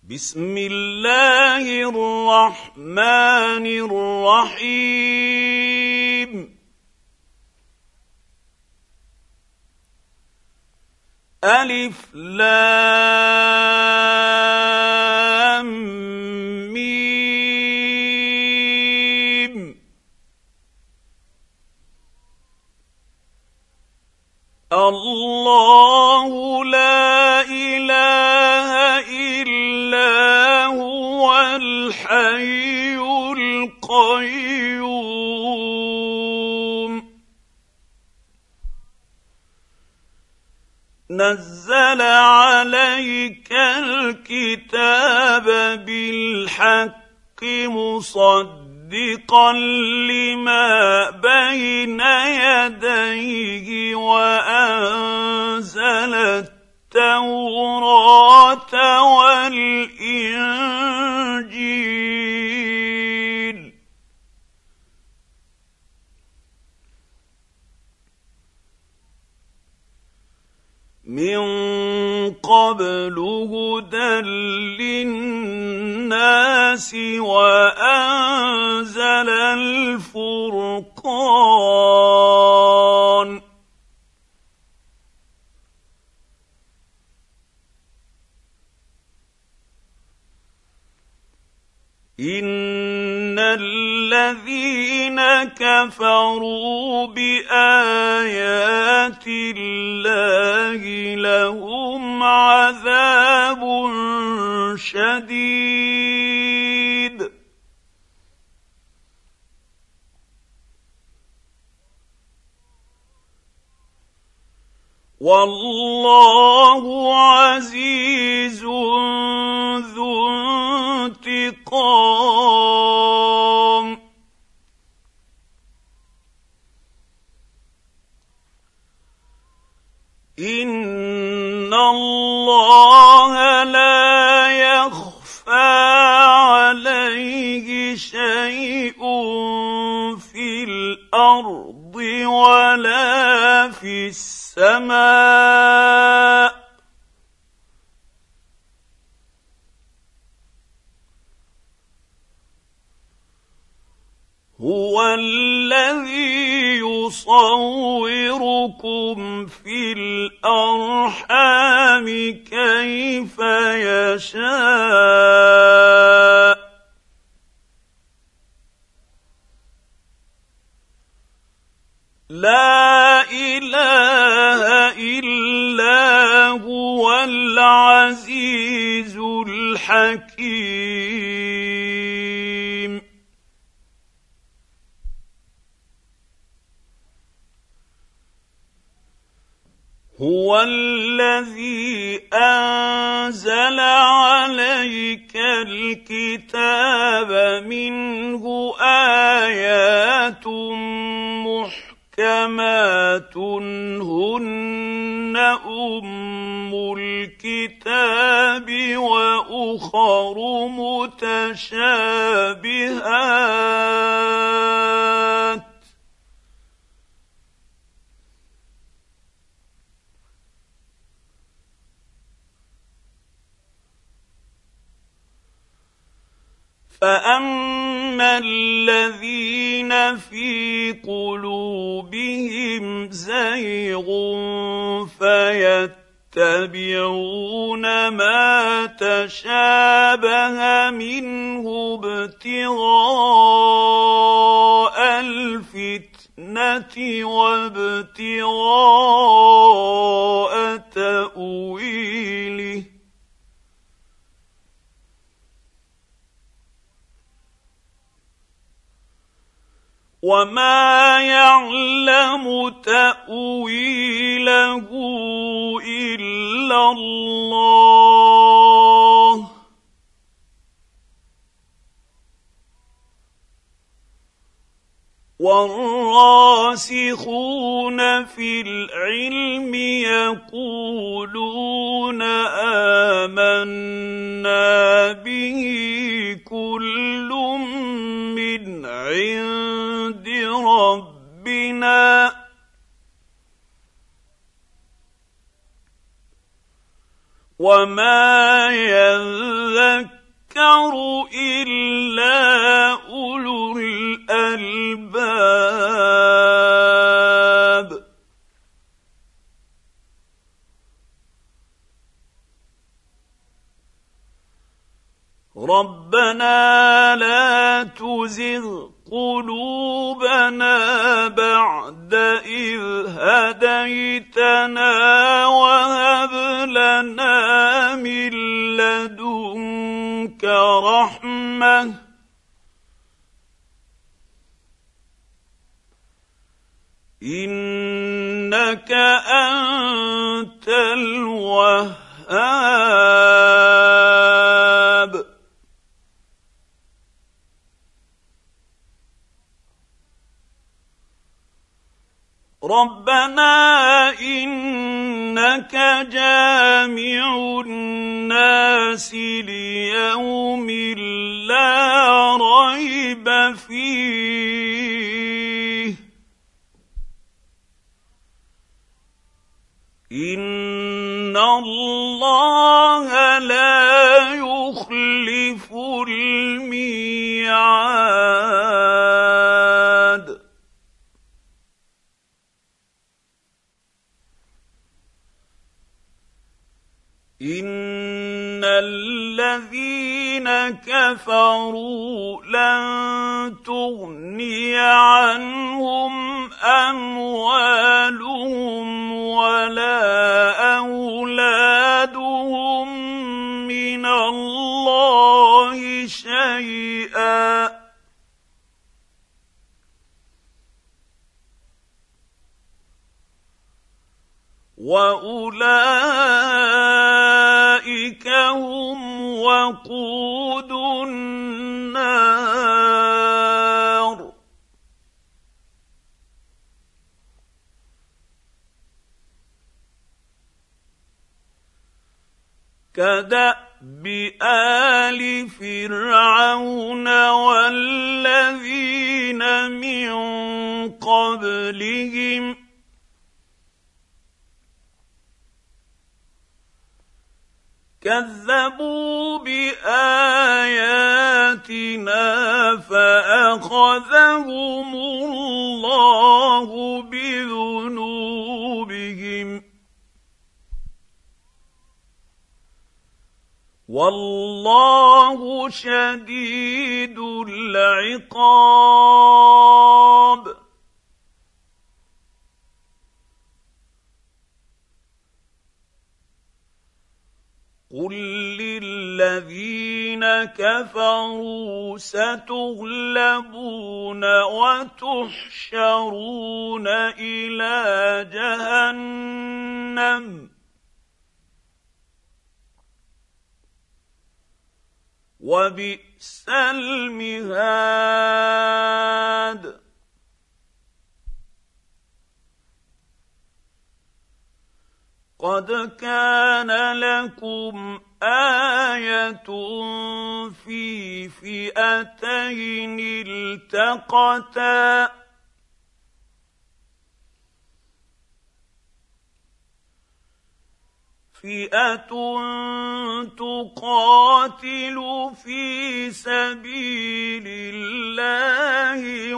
بسم الله الرحمن الرحيم ألف لام ميم الله لا إله إلا هو الحي القيوم نزل عليك الكتاب بالحق مصدقا لما بين يديه وأنزل التوراة والإنجيل من قبل هدى للناس وأنزل الفرقان إن الذين كفروا بآيات الله لهم عذاب شديد والله عزيز ذو انتقام إن الله لا يخفى عليه شيء في الأرض ولا في السماء هو الذي يصوركم في الأرحام كيف يشاء لا إله إلا هو العزيز الحكيم هو الذي أنزل عليك الكتاب منه آيات محكمات هن أم الكتاب وأخر متشابهات فأما الذين في قلوبهم زيغ فيتبعون ما تشابه منه ابتغاء الفتنة وابتغاء تأويله وما يعلم تأويله إلا الله والراسخون في العلم يقولون آمنا به كل من عند ربنا وما يذكر إلا أولو الألباب. ربنا لا تزغ قلوبنا بعد إذ هديتنا وهب لنا من لدنك رحمة إنك أنت الوهاب. ربنا إنك جامع الناس ليوم لا ريب فيه إن الله لا يخلف الميعاد. إن الذين كفروا لن تغني عنهم أموالهم ولا أولادهم من الله شيئا وأولئك هم وقود النار. كدأب آل فرعون والذين من قبلهم كذبوا بآياتنا فأخذهم الله بذنوبهم والله شديد العقاب. قل للذين كفروا ستغلبون وتحشرون إلى جهنم وبئس المهاد. قد كان لكم آية في فئتين التقتا فئة تقاتل في سبيل الله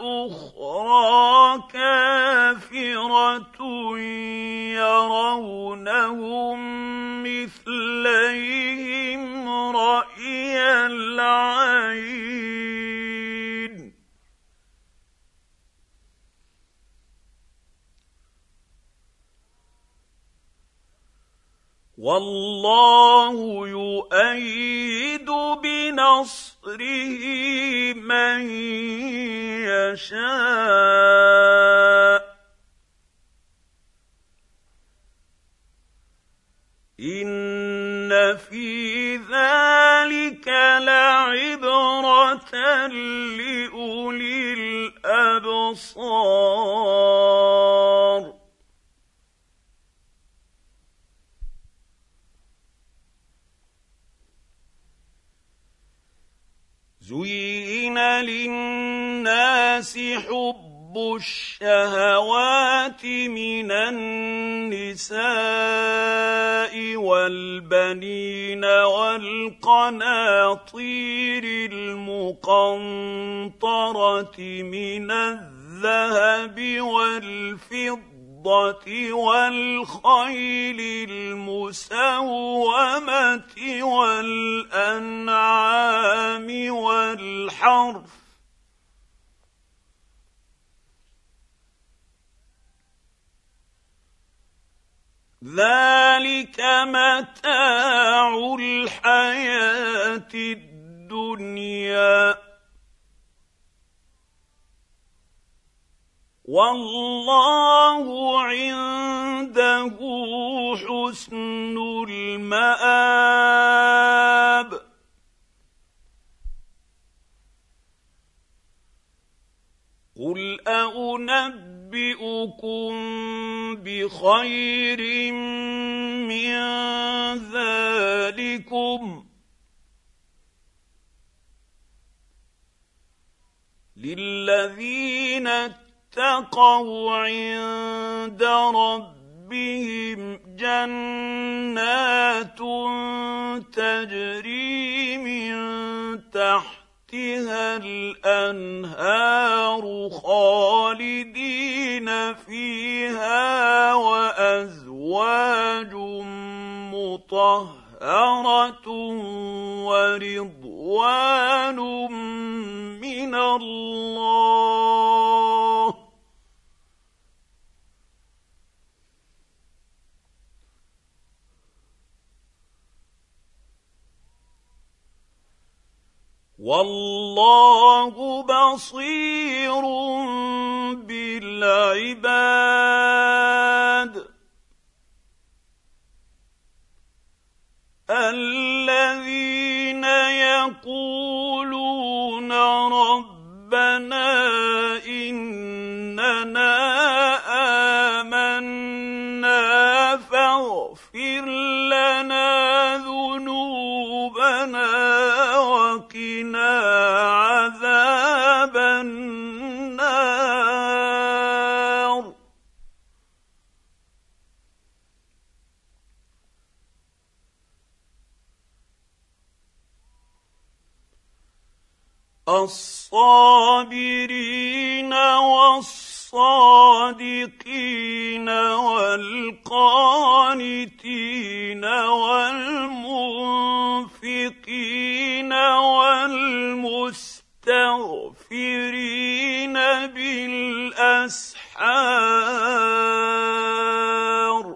وأخرى كافرة يرونهم مثليهم رأي العين والله يؤيد بنصره من يشاء إن في ذلك لعبرة لأولي الأبصار. زين للناس حب حب الشهوات من النساء والبنين والقناطير المقنطرة من الذهب والفضة والخيل المسومة والأنعام والحرث ذلك متاع الحياة الدنيا والله عنده حسن المآب. قل أنبئكم بخير من ذلكم للذين اتقوا عند ربهم جنات تجري من تحتها الأنهار خالدين فيها وأزواج مطهرة ورضوان من الله والله بصير بالعباد. الذين يقولون ربنا إننا آمنا فاغفر لنا ذنوبنا وقنا عذاب النار. الصابرين والصادقين والقانتين والمنفقين والمستغفرين بالأسحار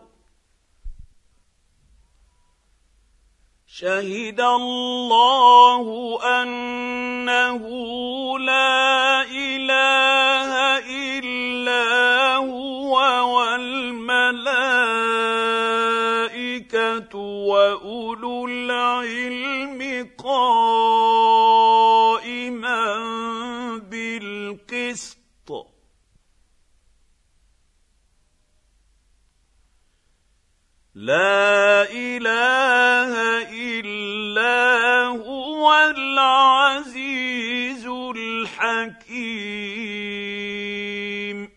شهد الله أنه لا إله إلا هو والملائكة وأولو العلم قائما بالقسط لا إله إلا هو العزيز الحكيم.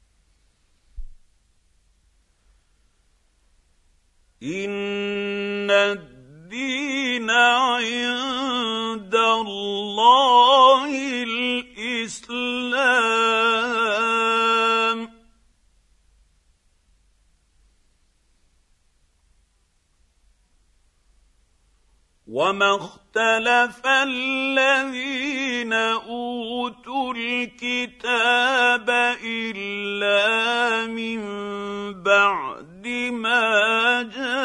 إن الدين عند الله الإسلام وما اختلف الذين أوتوا الكتاب إلا من بعد ما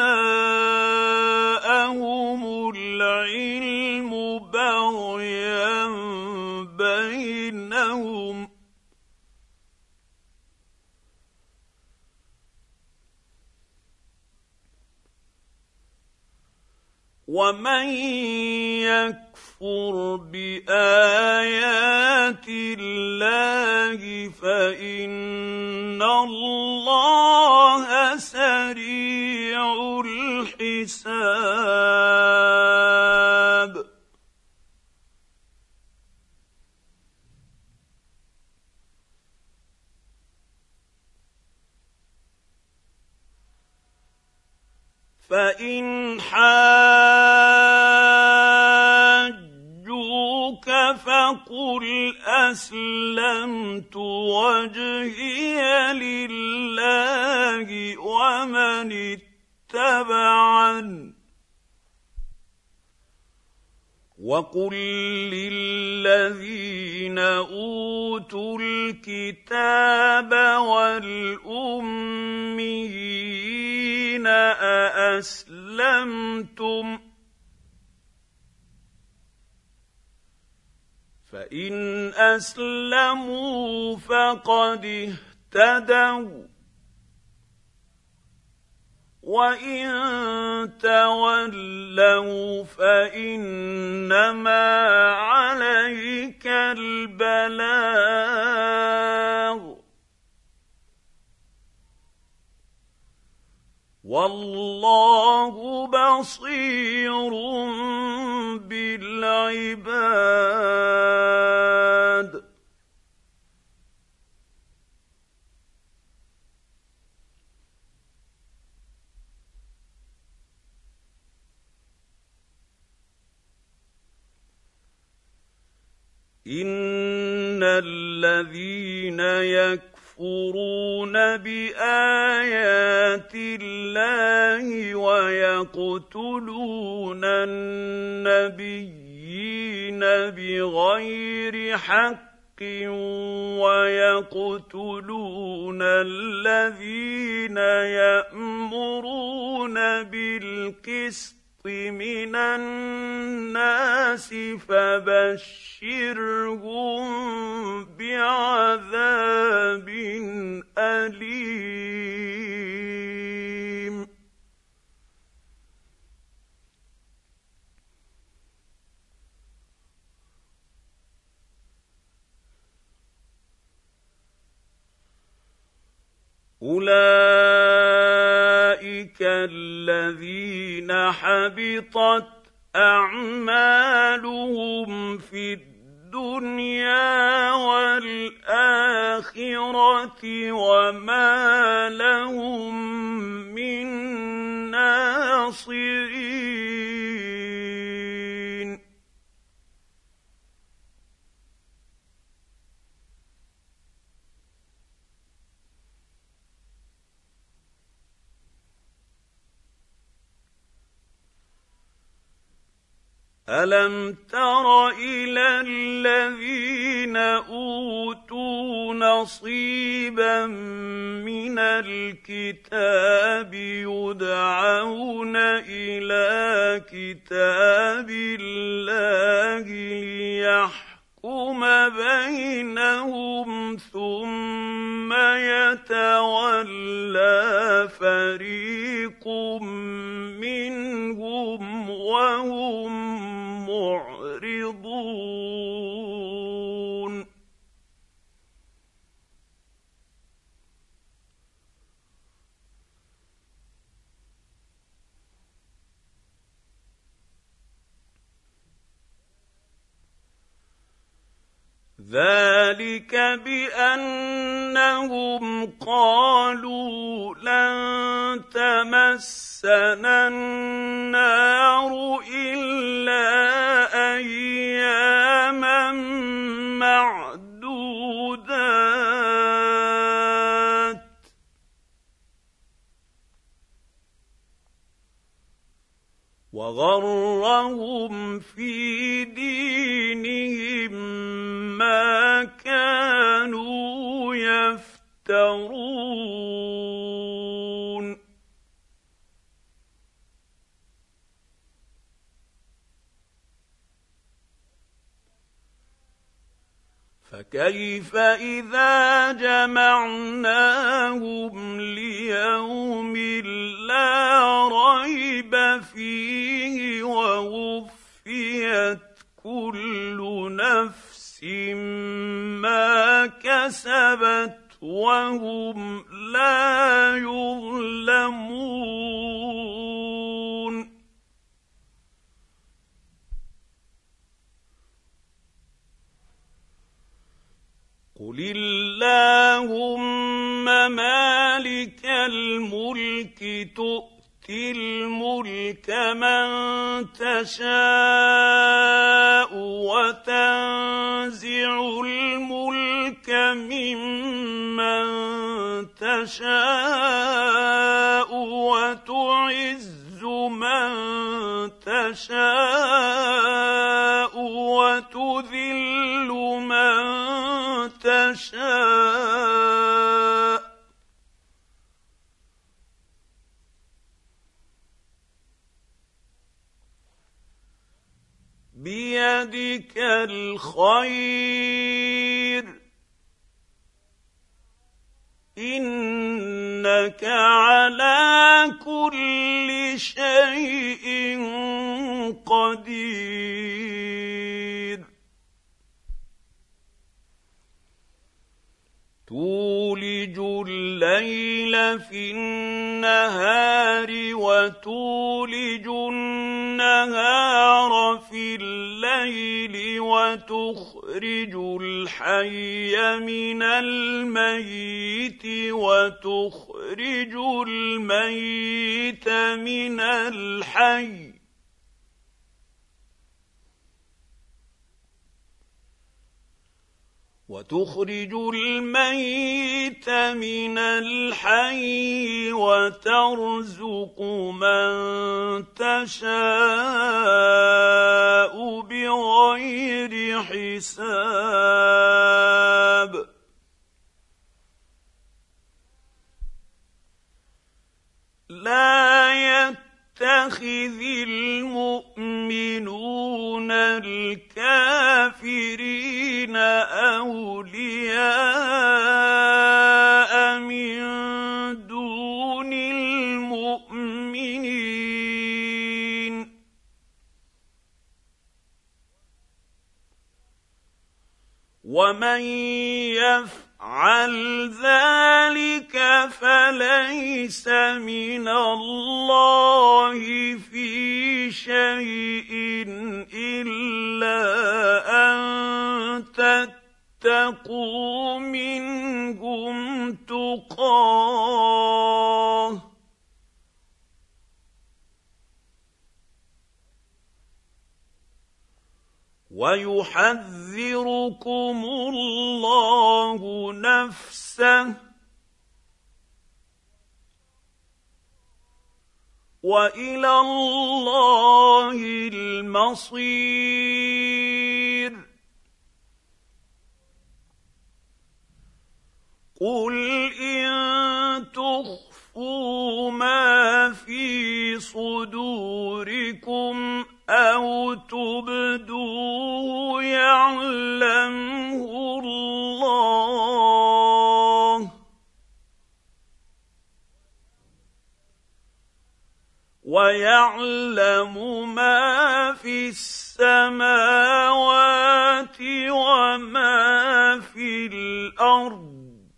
جاءهم العلم بغيا بينهم ومن يكفر بآيات الله فإن الله سريع الحساب. فإن حاجوك فقل أسلمت وجهي لله ومن اتبعني وقل للذين أوتوا الكتاب والأميين أأسلمتم فإن أسلموا فقد اهتدوا وإن تولوا فإنما عليك البلاغ والله بصير بالعباد إن الذين يكفرون بآيات الله ويقتلون النبيين بغير حق ويقتلون الذين يأمرون بالقسط من الناس فبشرهم بعذاب أليم أولئك الذين حبطت أعمالهم في الدنيا والآخرة وما لهم من ناصرين ألم تر إلى الذين أوتوا نصيبا من الكتاب يدعون إلى كتاب الله ليحكم بينهم ثم يتولى فريق منهم وهم معرضون ذلك بأنهم قالوا لن تمسنا النار إلا أياما معدودات وغرهم في دينهم ما كانوا يفترون فكيف إذا جمعناهم ليوم لا ريب فيه ووفيت كل نفس ما كسبت وهم لا يظلمون قل اللهم مالك الملك تؤتي تؤتي الملك من تشاء وتنزع الملك ممن تشاء وتعز من تشاء وتذل من تشاء بيدك الخير إنك على كل شيء قدير تولج الليل في النهار وتولج النهار في الليل وتخرج الحي من الميت وتخرج الميت من الحي وتخرج الميت من الحي وترزق من تشاء بغير حساب لا يتخذ المؤمنون الكافرين أولياء من دون المؤمنين ومن يفعل ذلك فليس من الله في شيء إلا أن تتقوا منهم تقاه ويحذركم الله نفسه وإلى الله المصير قل إن تخفوا ما في صدوركم أو تبدوه يعلمه الله ويعلم ما في السماوات وما في الأرض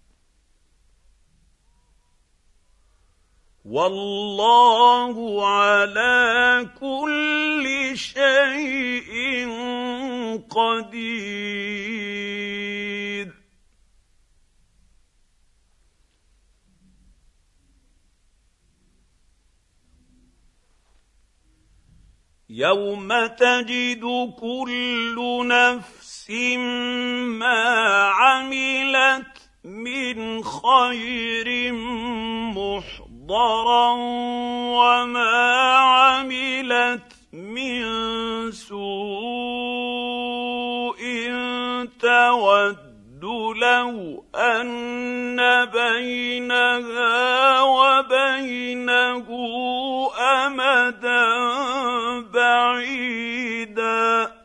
والله على كل شيء قدير يوم تجد كل نفس ما عملت من خير محضرا وما عملت من سوء تود لو أن بينها وبينه أمدا بعيدا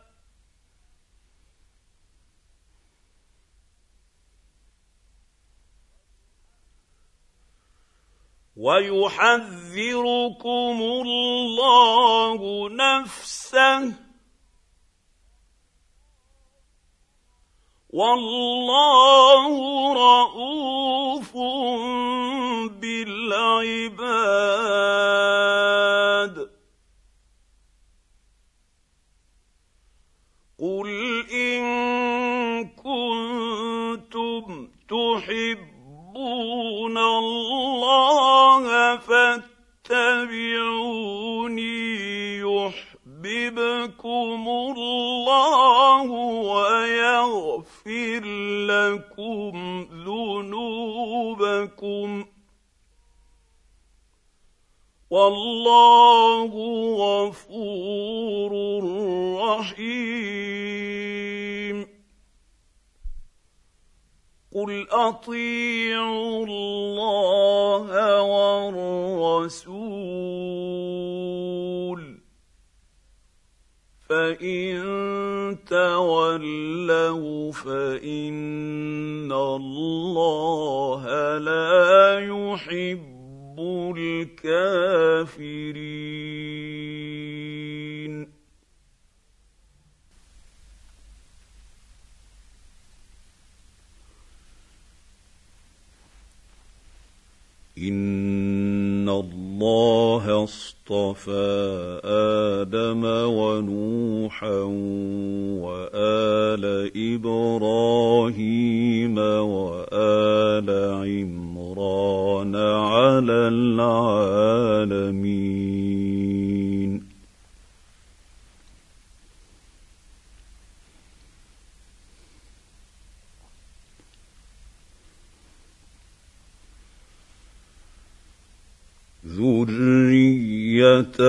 ويحذركم الله نفسه والله رءوف بالعباد قل إن كنتم تحبون الله فاتبعوني لكم والله غفور رحيم قل اطيعوا الله والرسول فان تولوا فان الله لا يحب الكافرين إن الله اصطفى آدم ونوحا وآل إبراهيم وآل عمران على العالمين ذرية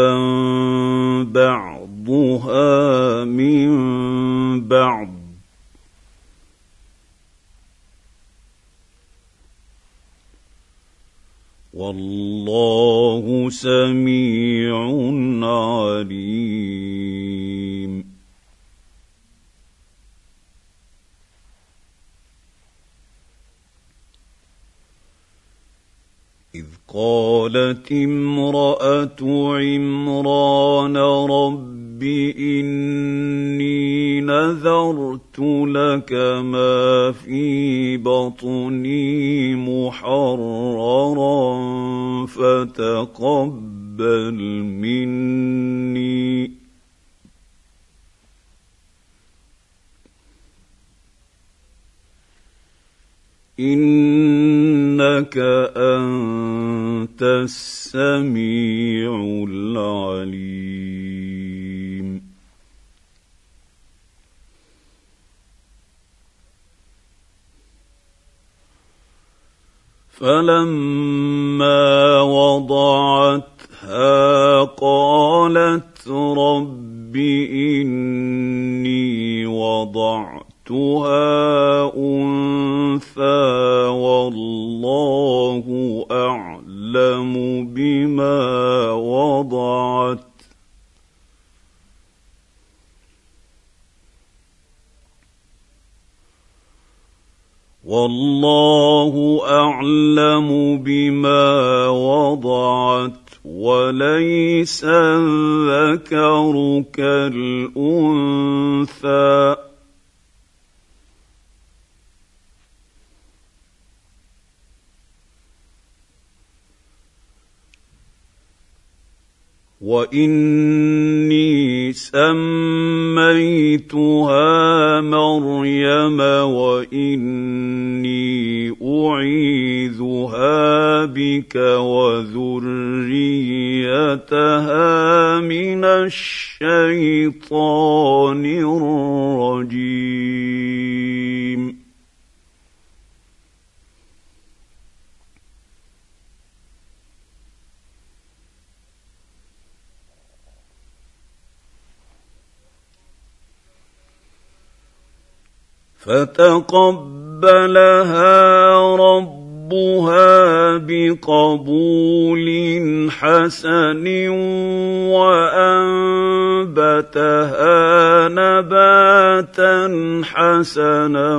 بعضها من بعض والله سميع عليم إذ قالت امرأة عمران رب إني نذرت لك ما في بطني محررا فتقبل مني إنك أنت السميع العليم فلما وضعتها قالت رب إني وضعتها أنثى والله أعلم بما وضعت وليس الذكر كالأنثى وإني سميتها مريم وإني أعيذها بك وذريتها من الشيطان الرجيم فتقبلها ربها بقبول حسن وأنبتها نباتا حسنا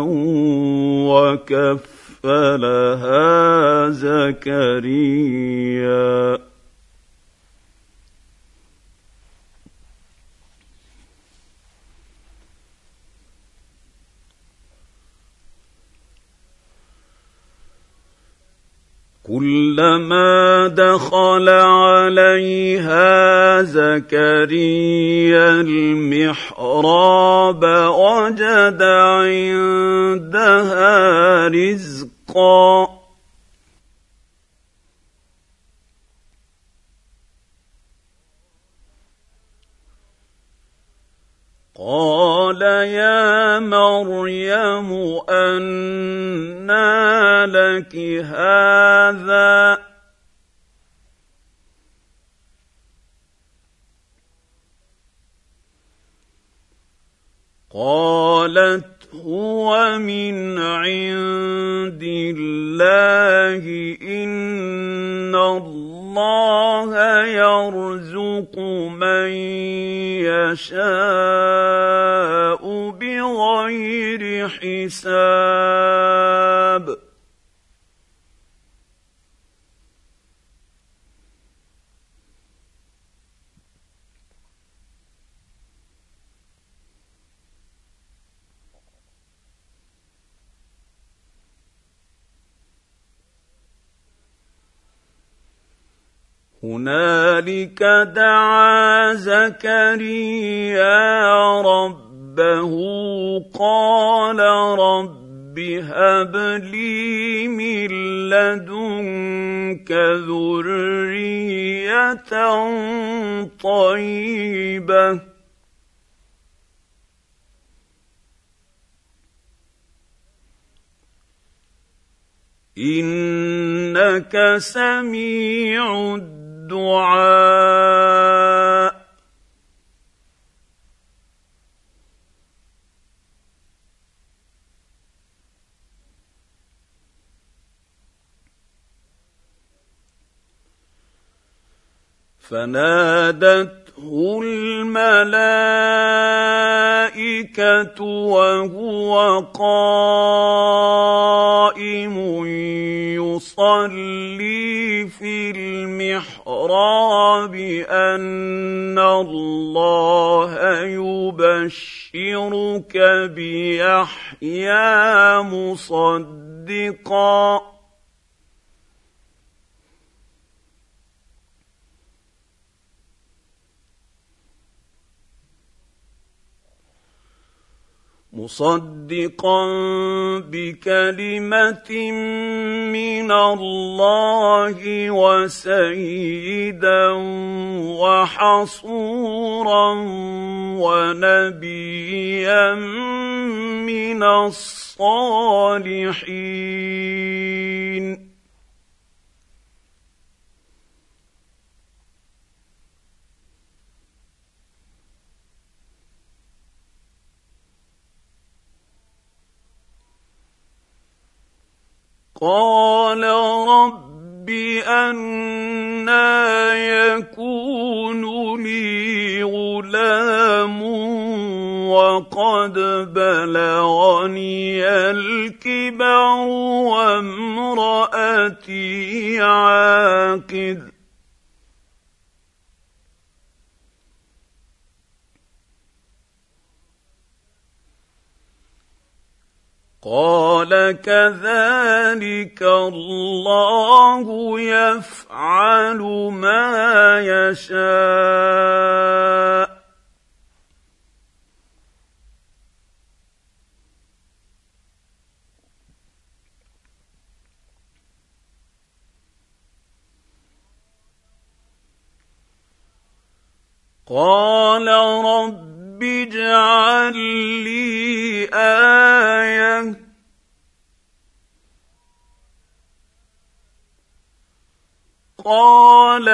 وكفلها زكريا كلما دخل عليها زكريا المحراب وجد عندها رزقا قال قال يا مريم أنى لك هذا قالت هو من عند الله إن الله يرزق من يشاء بغير حساب هنالك دعا زكريا ربه قال رب هب لي من لدنك ذرية طيبة إنك سميع الدعاء فنادته الملائكة وهو قائم يصلي في المحراب أن الله يبشرك بيحيى مصدقا بكلمة من الله وسيدا وحصورا ونبيا من الصالحين قال رب أنى يكون لي غلام وقد بلغني الكبر وامرأتي عاقر قال كذلك الله يفعل ما يشاء قال رب اجعل لي آية قال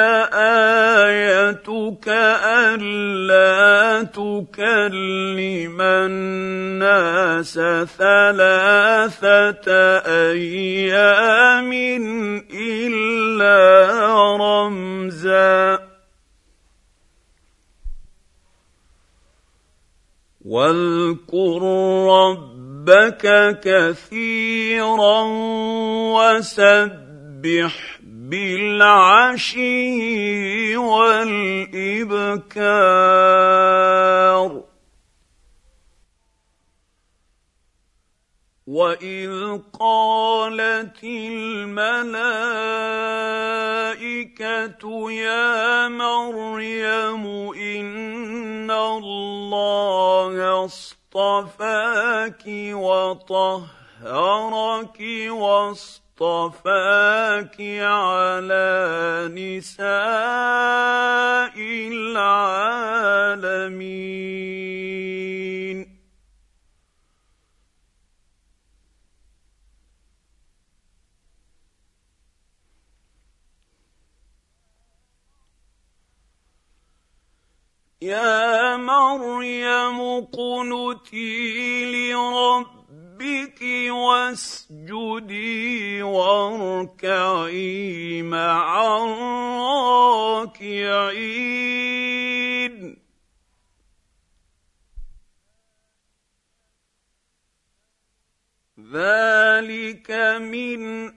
آيتك ألا تكلم الناس 3 أيام إلا رمزا واذكر ربك كثيرا وسبح بالعشي والإبكار وإذ قالت الملائكة يا مريم إن الله اصطفاك وطهرك واصطفاك على نساء العالمين يا مريم اقنتي لربك واسجدي واركعي مع الراكعين. ذلك من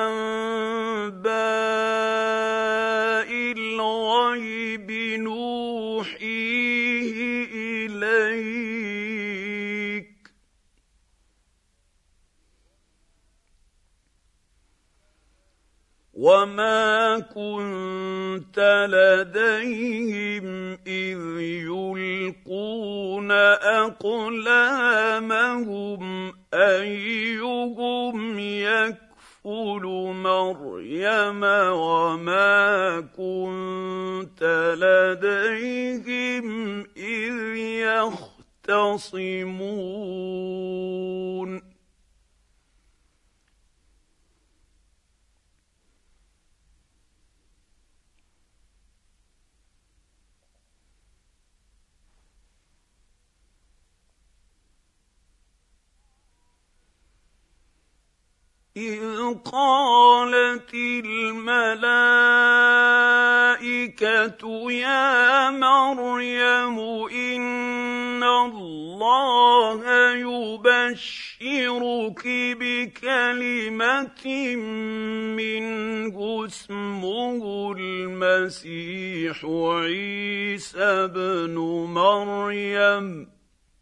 أنباء الغيب نوحيه إليك وما كنت لديهم إذ يلقون أقلامهم أيهم يكفل مريم وما كنت لديهم إذ يختصمون. إذ قالت الملائكة يا مريم إن الله يبشرك بكلمة منه اسمه المسيح عيسى ابن مريم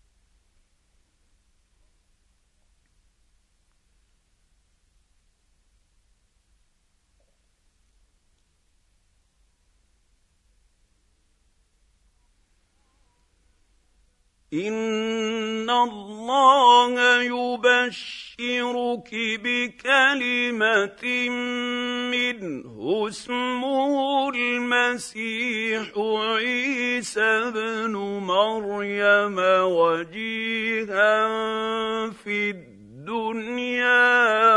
إن الله يبشرك بكلمة منه اسمه المسيح عيسى ابن مريم وجيها في الدنيا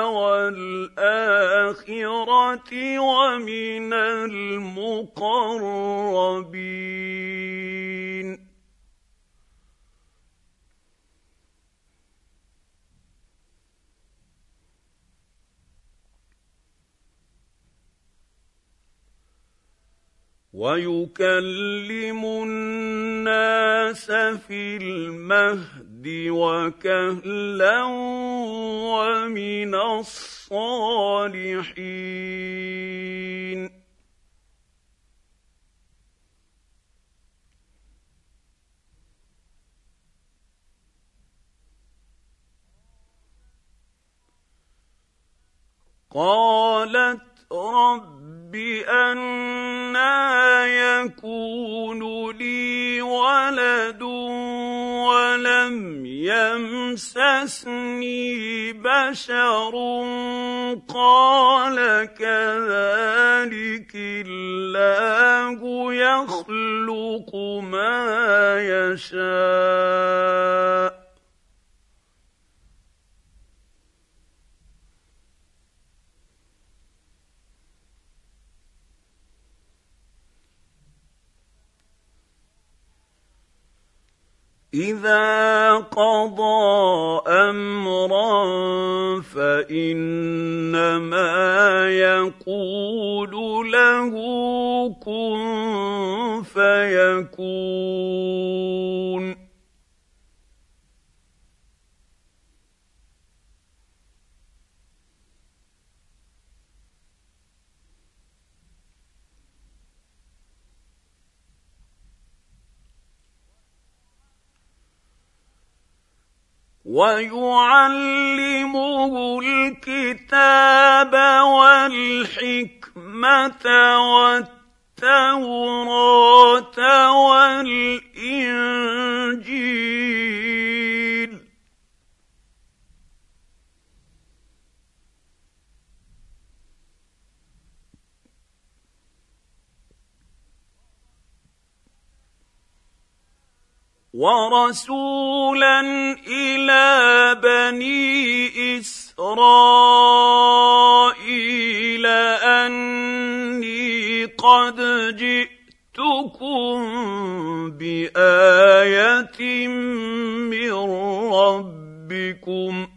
والآخرة ومن المقربين. ويكلم الناس في المهد وكهلا ومن الصالحين. قالت رب أنى يكون لي ولد ولم يمسسني بشر قال كذلك الله يخلق ما يشاء إذا قضى أمرا فإنما يقول له كن فيكون. ويعلمه الكتاب والحكمة والتوراة والإنجيل ورسولا إلى بني إسرائيل أني قد جئتكم بآية من ربكم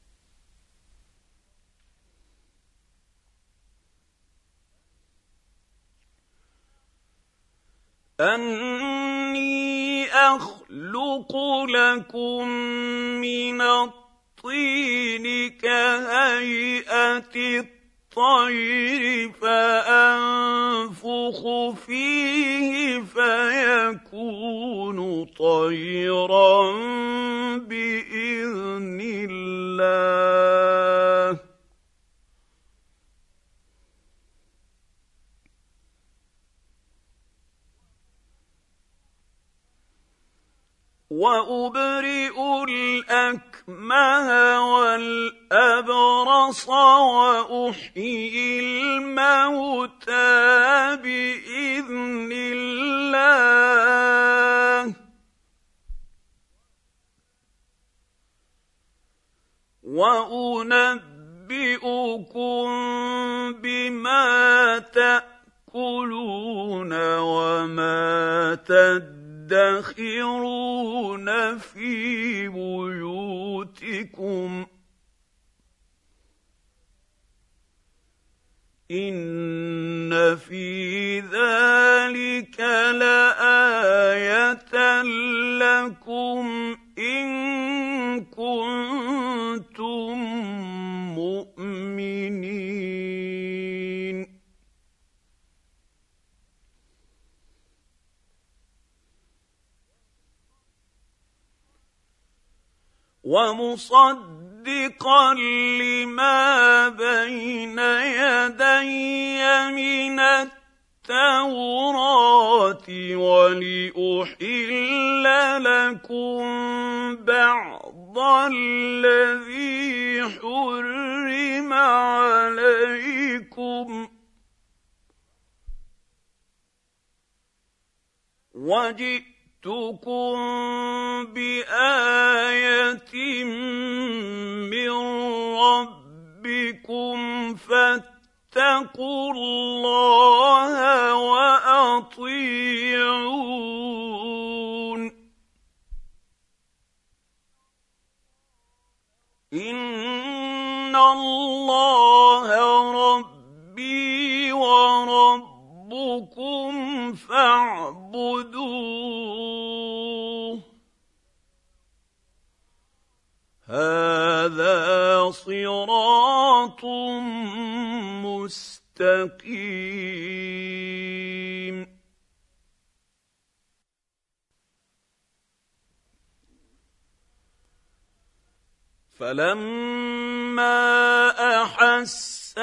أني أخلق لكم من الطين كهيئة الطير فأنفخ فيه فيكون طيرا بإذن الله وأبرئ الأكمه والأبرص وأحيي الموتى بإذن الله وأنبئكم بما تأكلون وما تدخرون في بيوتكم إن في ذلك لآية لكم إن كنتم مؤمنين ومصدقا لما بين يدي من التوراة ولأحل لكم بعض الذي حرم عليكم وجئتكم بآية من ربكم فاتقوا الله وأطيعون إن الله ربي وربكم فاعبدوه هذا صراط مستقيم فلما أحس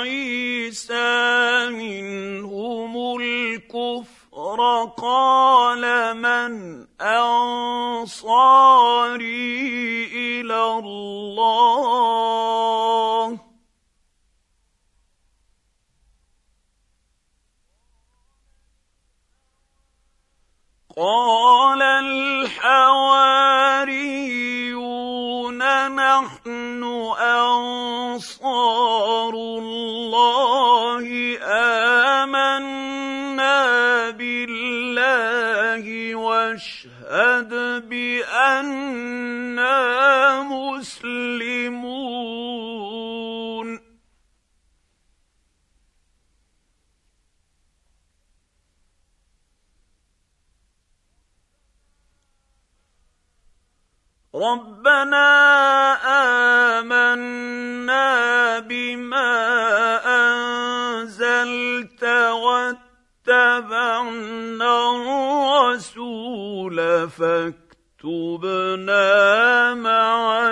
عيسى منهم الكفر قال من أنصاري إلى الله قال الحواريون نحن أنصار الله آمنا بالله واشهد بأننا مسلمون ربنا آمنا بما أنزلت واتبعنا الرسول فاكتبنا مع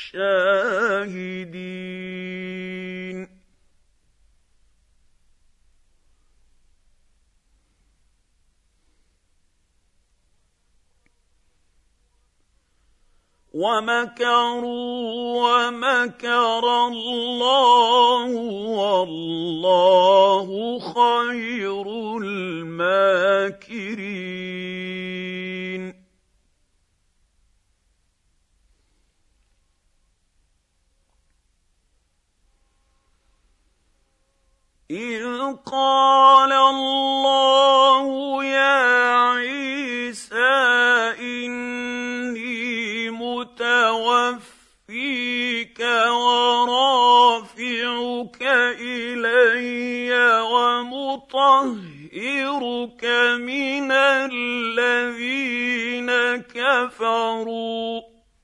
الشاهدين ومكروا ومكر الله والله خير الماكرين إذ قال الله ومطهرك من الذين كفروا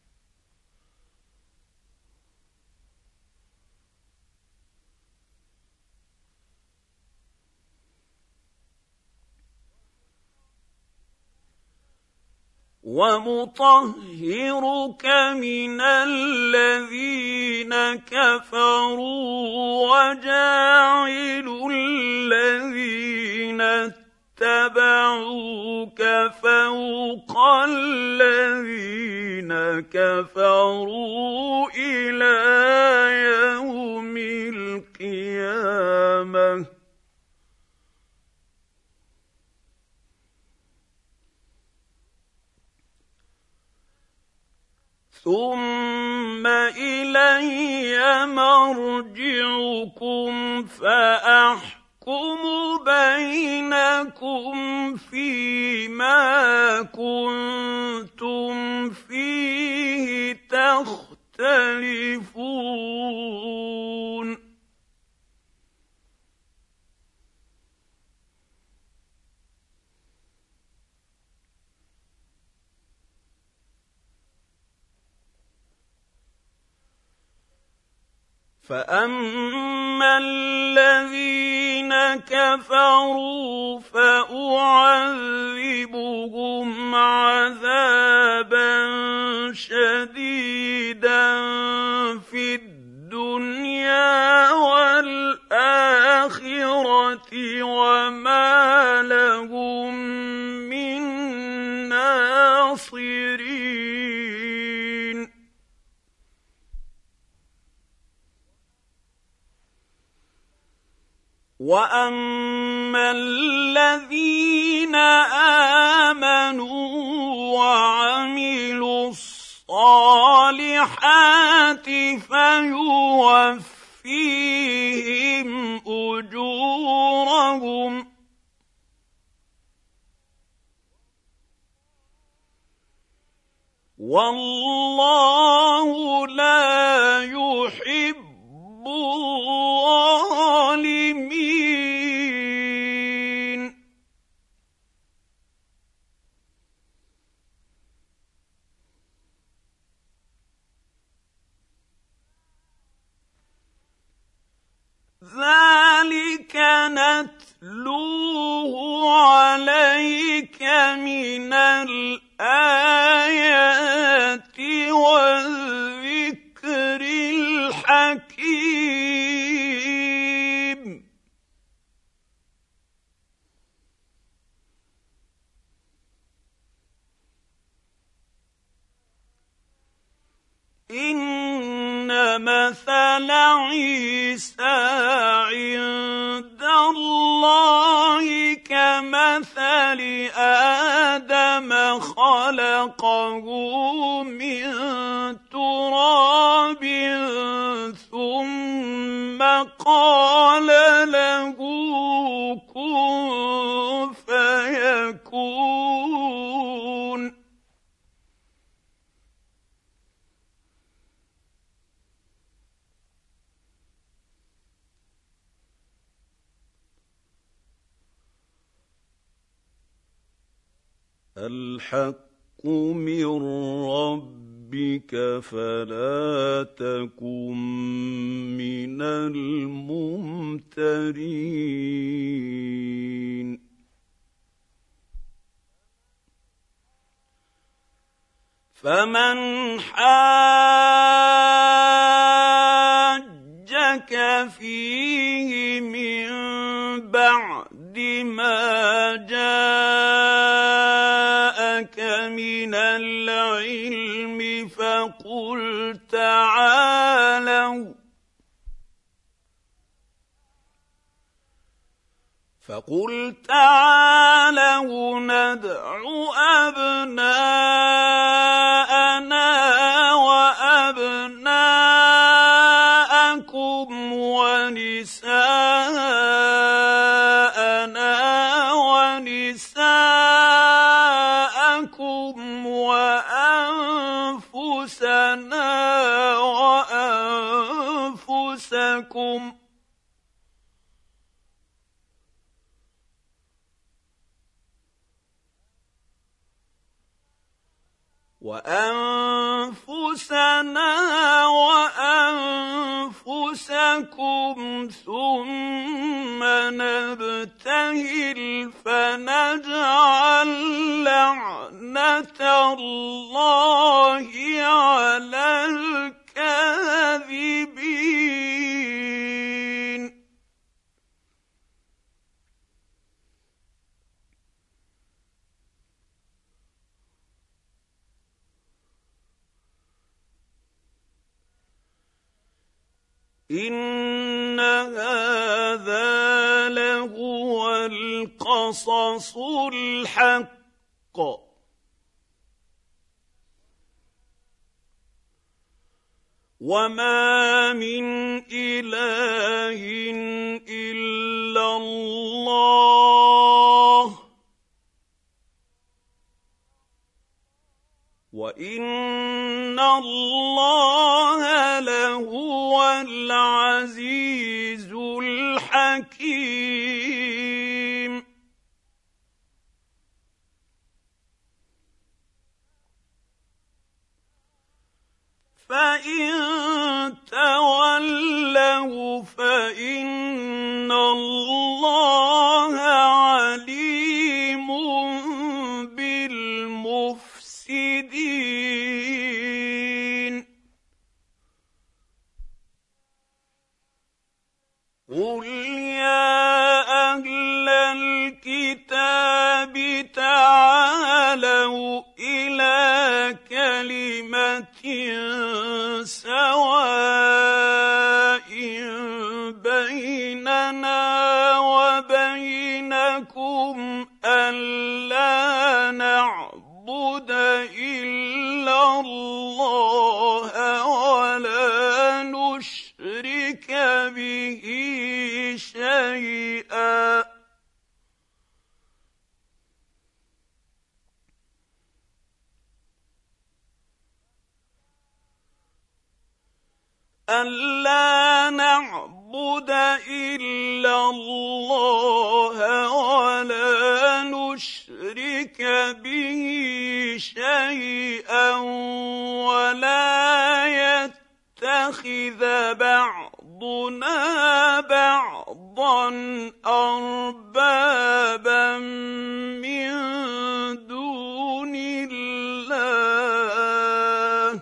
وجاعل الذين اتبعوك فوق الذين كفروا إلى يوم القيامة ثم إلي مرجعكم فأحكم بينكم فيما كنتم فيه تختلفون فأما الذين كفروا فأعذبهم عذابا شديدا في الدنيا والآخرة وما لهم من ناصرين وأما الذين آمنوا وعملوا الصالحات فيوفيهم أجورهم والله لا يحب الظالمين ذلك نتلوه عليك من الآيات والذكر الحكيم إن مثل عيسى عند الله كمثل آدم خلقه من تراب ثم قال له كن فيكون الحق من ربك فلا تكن من الممترين فمن حاجك فيه من بعد ما جاءك من العلم فقل تعالوا ندع أبناءنا وأبناءكم ونساءنا ونساءكم وأنفسنا وأنفسكم وأنفسنا وأنفسكم ثم نبتهل فنجعل لعنة الله على الكاذبين. إن هذا لهو القصص الحق وما من إله إلا الله وإن الله لهو العزيز الحكيم. فإن تولوا فإن الله عليم بالمفسدين. قل يا أهل الكتاب تعالوا إلى كلمة سواء بيننا وبينكم ألا نعبد إلا الله ولا نشرك به شيئا ألا نعبد إلا الله ولا نشرك به شيئا ولا يتخذ بعضنا بعضا أربابا من دون الله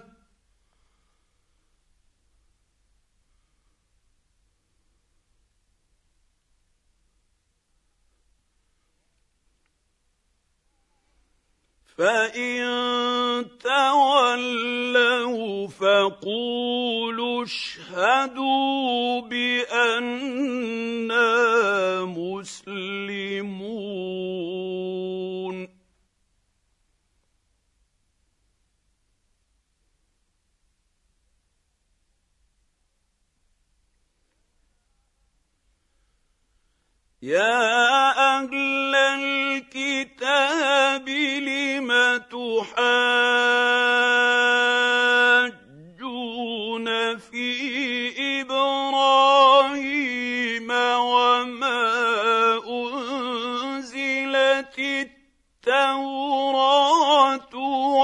فإن تولوا فقولوا اشهدوا بأننا مسلمون. يا أهل الكتاب لم تحاجون في إبراهيم وما أنزلت التوراة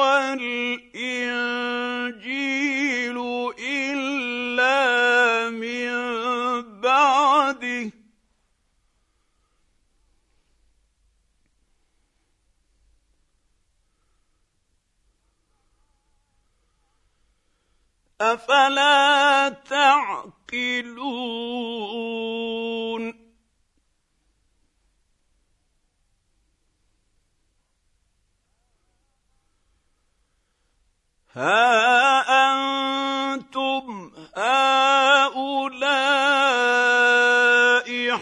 والإنجيل إلا من بعده أفلا تعقلون. ها أنتم هؤلاء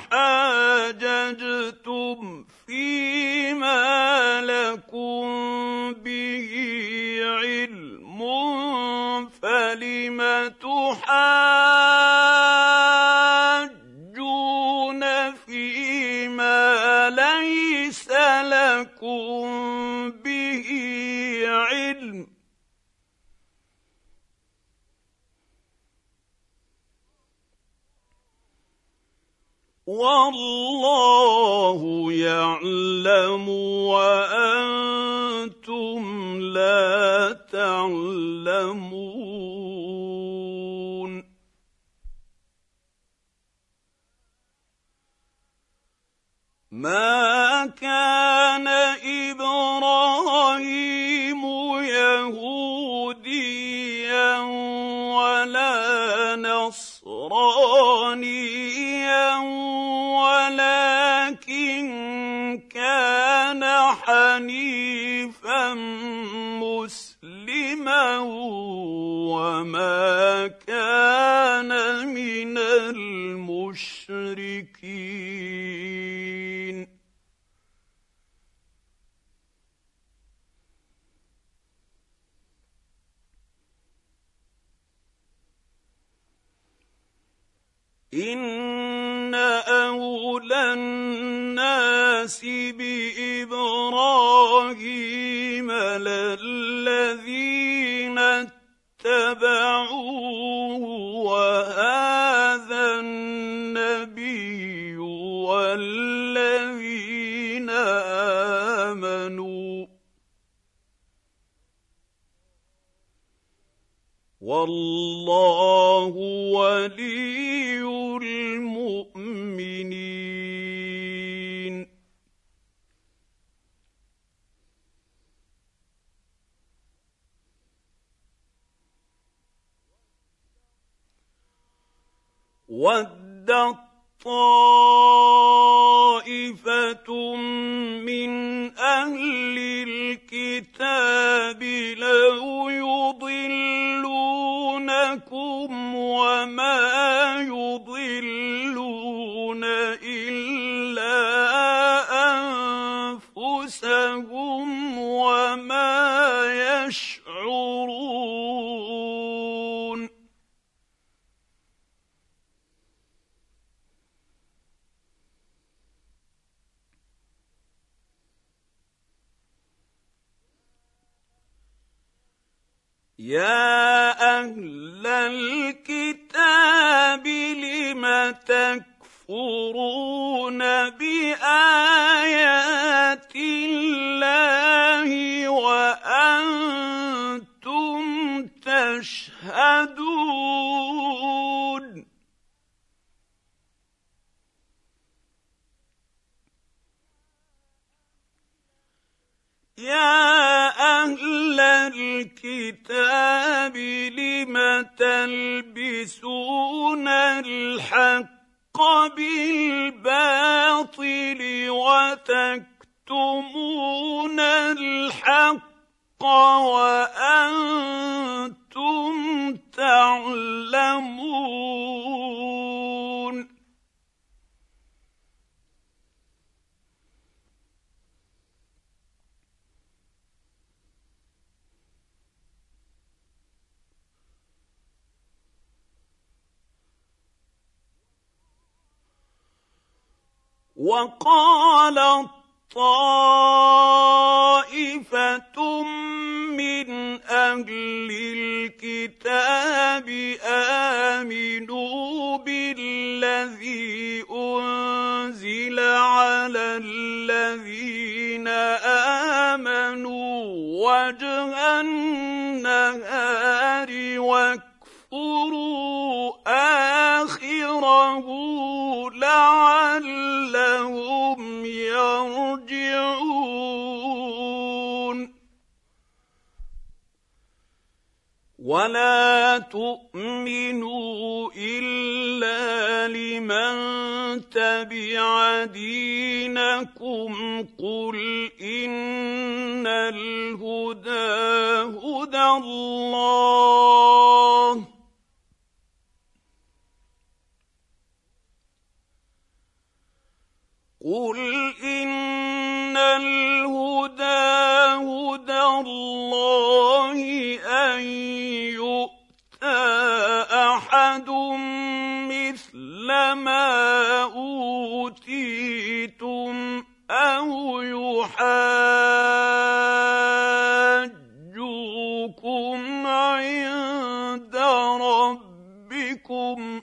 حاججتم فيما لكم به علم فلم تحاجون فيما ليس لكم به علم والله يعلم وأنتم لا ما كان إبراهيم يهوديا ولا نصرانيا ولكن كان حنيفا مسلما وما كان من المشركين. إن أولى الناس بإبراهيم للذين اتبعوه وهذا النبي والذين آمنوا والله ولي المؤمنين. وَدَّت طَّائِفَةٌ من أهل الكتاب لو يضلونكم وما يضلون إلا أنفسهم وما يشعرون. يا أهل الكتاب لم تكفرون بآيات الله وأنتم تشهدون. يا أهل الكتاب لم تلبسون الحق بالباطل وتكتمون الحق وأنتم تعلمون. وقالت طائفة من أهل الكتاب آمنوا بالذي أنزل على الذين آمنوا وجه النهار واكفروا آخره لعلهم يرجعون. ولا تؤمنوا إلا لمن تبع دينكم قل إن الهدى هدى الله قل إن الهدى هدى الله أن يؤتى أحد مثل ما أوتيتم أو يحاجوكم عند ربكم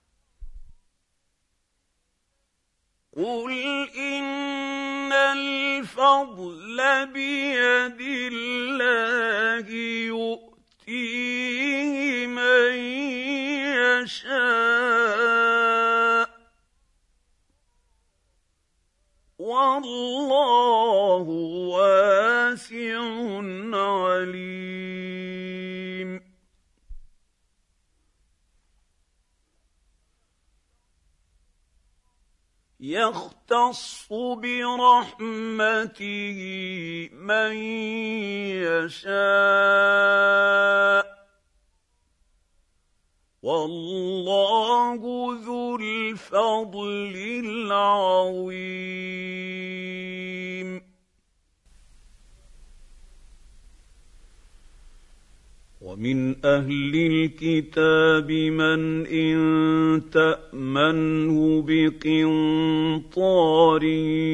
قل إن الفضل بيد الله يؤتيه من يشاء والله واسع عليم. يختص برحمته من يشاء والله ذو الفضل العظيم. ومن أهل الكتاب من إن تأمنه بقنطار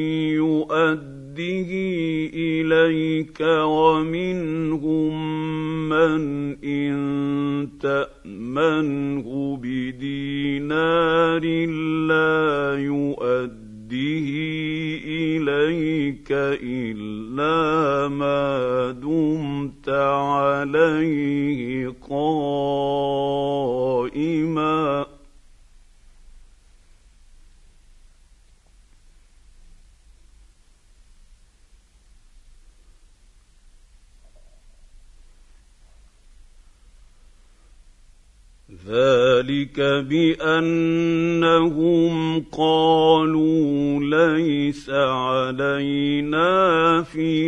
يؤده إليك ومنهم من إن تأمنه بدينار لا يؤده إليك إلا ما دمت عليه قائما ذلك بأنهم قالوا ليس علينا في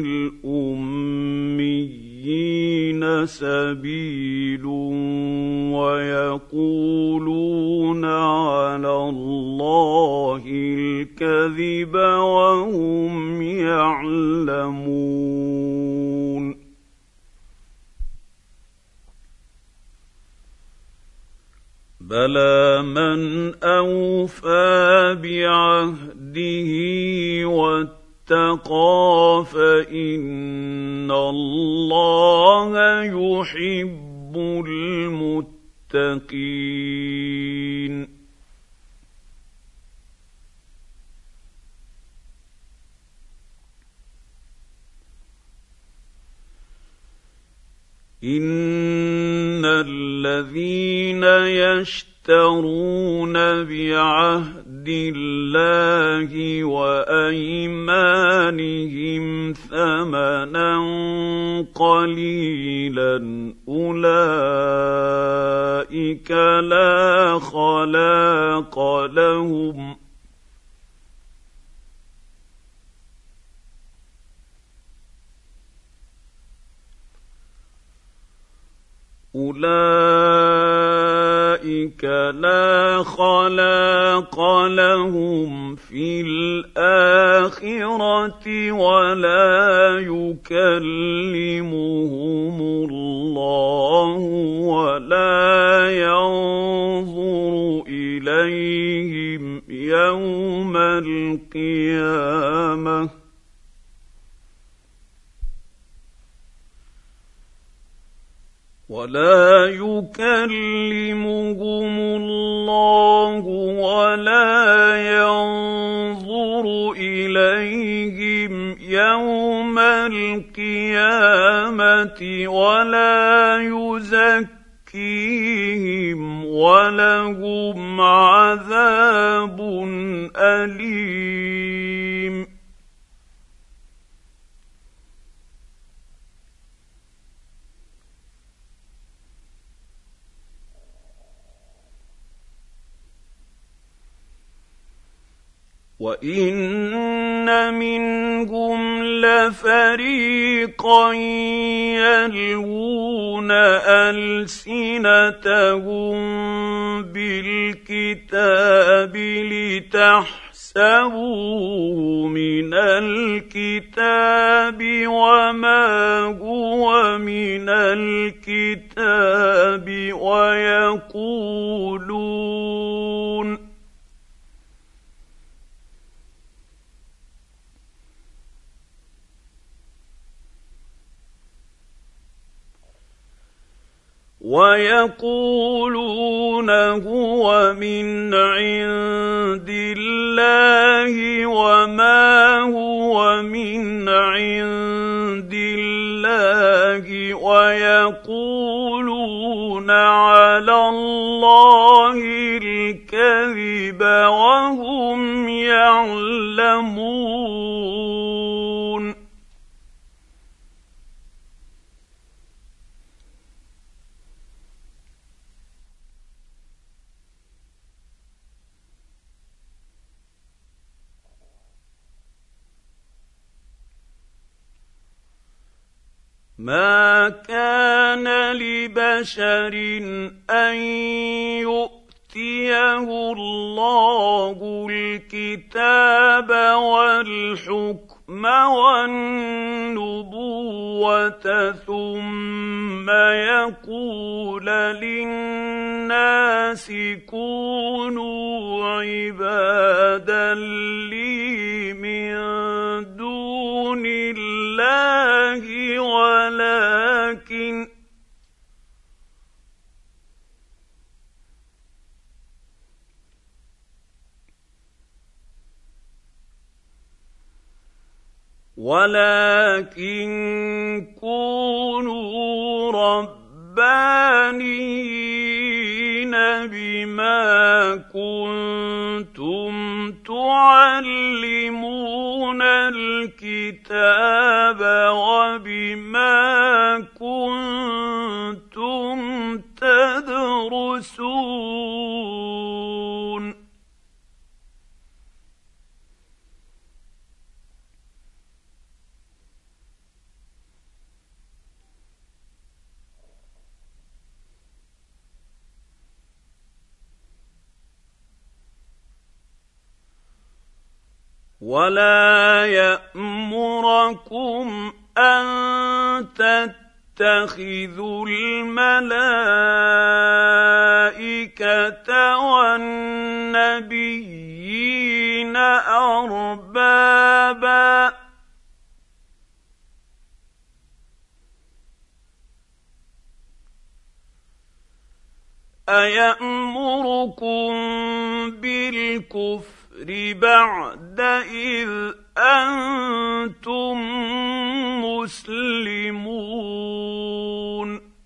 الأميين سبيل ويقولون على الله الكذب وهم يعلمون. بلى من أوفى بعهده واتقى فإن الله يحب المتقين. إن الذين يشترون بعهد الله وأيمانهم ثمنا قليلا أولئك لا خلاق لهم في الآخرة ولا يكلمهم الله ولا ينظر إليهم يوم القيامة ولا يكلمهم الله ولا ينظر إليهم يوم القيامة ولا يزكيهم ولهم عذاب أليم. وَإِنَّ مِنْهُمْ لَفَرِيقًا يَلْوُونَ أَلْسِنَتَهُم بِالْكِتَابِ لِتَحْسَبُوهُ مِنَ الْكِتَابِ وَمَا هُوَ مِنَ الْكِتَابِ ويقولون هو من عند الله وما هو من عند الله ويقولون على الله الكذب وهم يعلمون. يعلمون ما كان لبشر ان يؤتيه الله الكتاب والحكم والنبوه ثم يقول للناس كونوا عبادا لي من دون الله ولكن كونوا ربانيين بما كنتم تعلمون الكتاب وبما كنتم تدرسون ولا يأمركم أن تتخذوا الملائكة والنبيين أربابا أيأمركم بالكفر بعد إذ أنتم مسلمون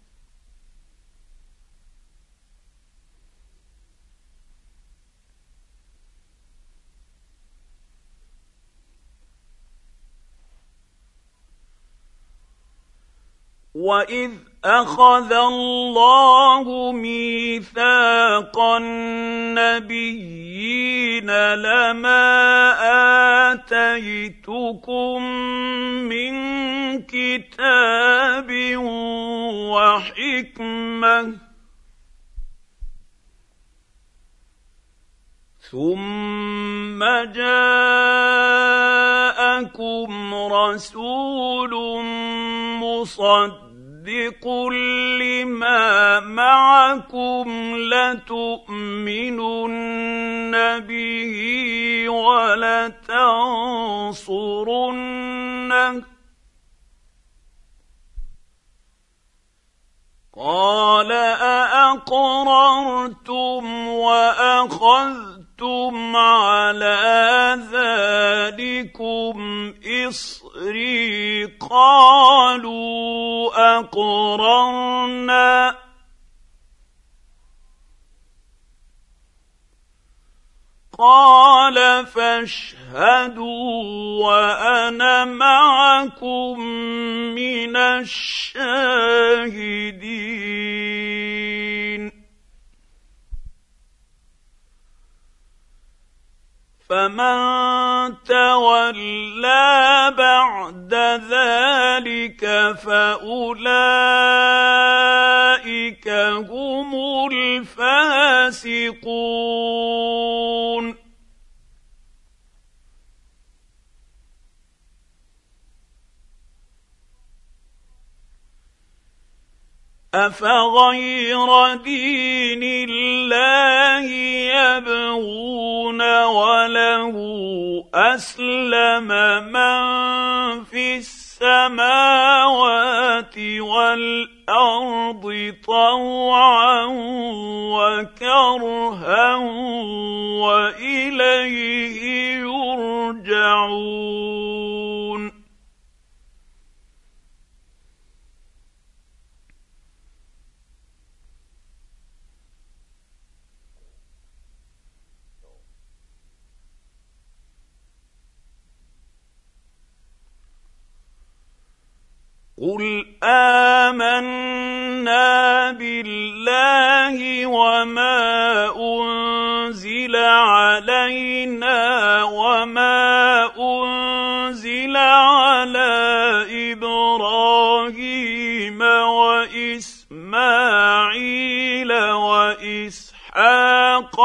وإذ أخذ الله ميثاق النبيين لما آتيتكم من كتاب وحكمة ثم جاءكم رسول مصدق لما معكم لتؤمنن به ولتنصرنه قال أأقررتم وأخذتم على ذلكم إصري قالوا أقررنا قال فاشهدوا وأنا معكم من الشاهدين فمن تولى بعد ذلك فأولئك هم الفاسقون أفغير دين الله يبغون وله أسلم من في السماوات والأرض طوعا وكرها وإليه يرجعون قل آمنا بالله وما أنزل علينا وما أنزل على إبراهيم وإسماعيل وإسحاق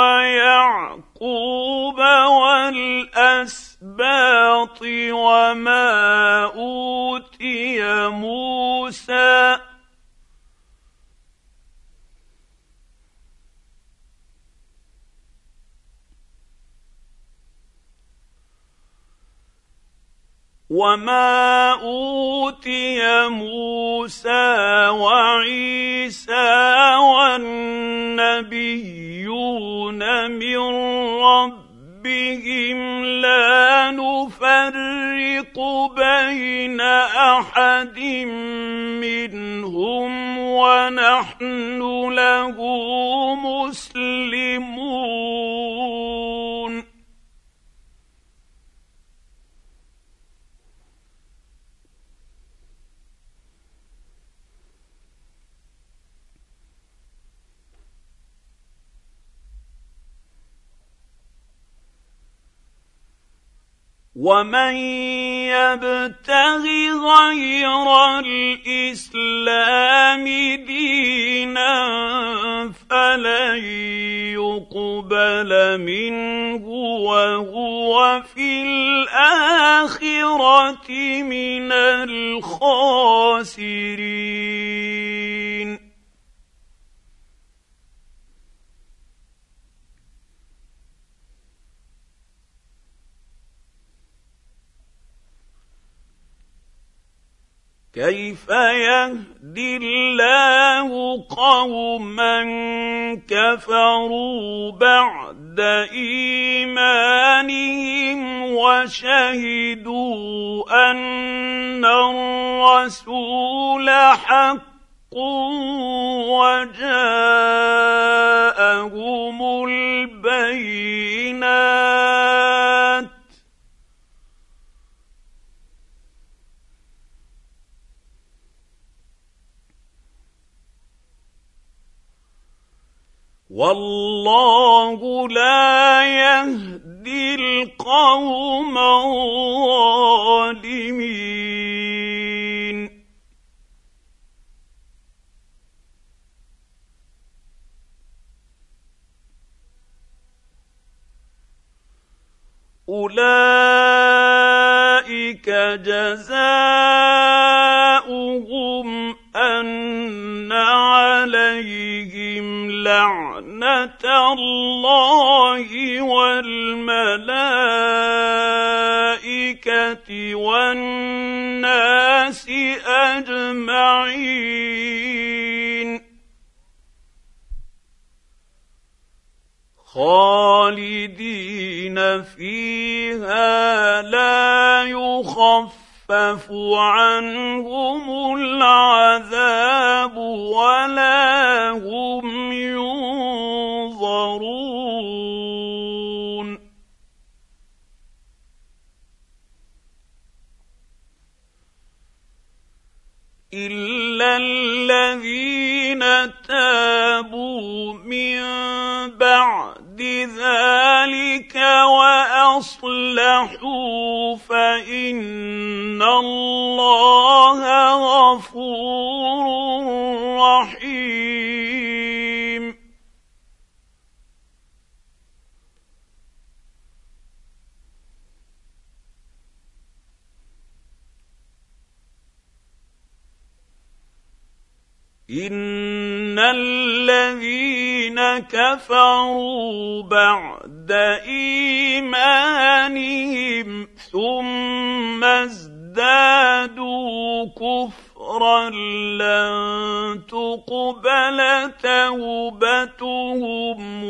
ويعقوب والأسباط وما أوتي موسى وعيسى والنبيون من ربهم لا نفرق بين أحد منهم ونحن له مسلمون. ومن يبتغ غير الإسلام دينا فلن يقبل منه وهو في الآخرة من الخاسرين. كيف يهدي الله قوما كفروا بعد إيمانهم وشهدوا أن الرسول حق وجاءهم البينات والله لا يهدي القوم الظالمين. أولئك جزاؤهم أن عليهم لعنة الله والملائكة والناس أجمعين خالدين فيها لا يخفف عنهم العذاب ولا هم ينظرون. إلا الذين تابوا من بعد ذلك وأصلحوا فإن الله غفور رحيم. إن الذين كفروا بعد إيمانهم ثم ازدادوا كفرا لن تقبل توبتهم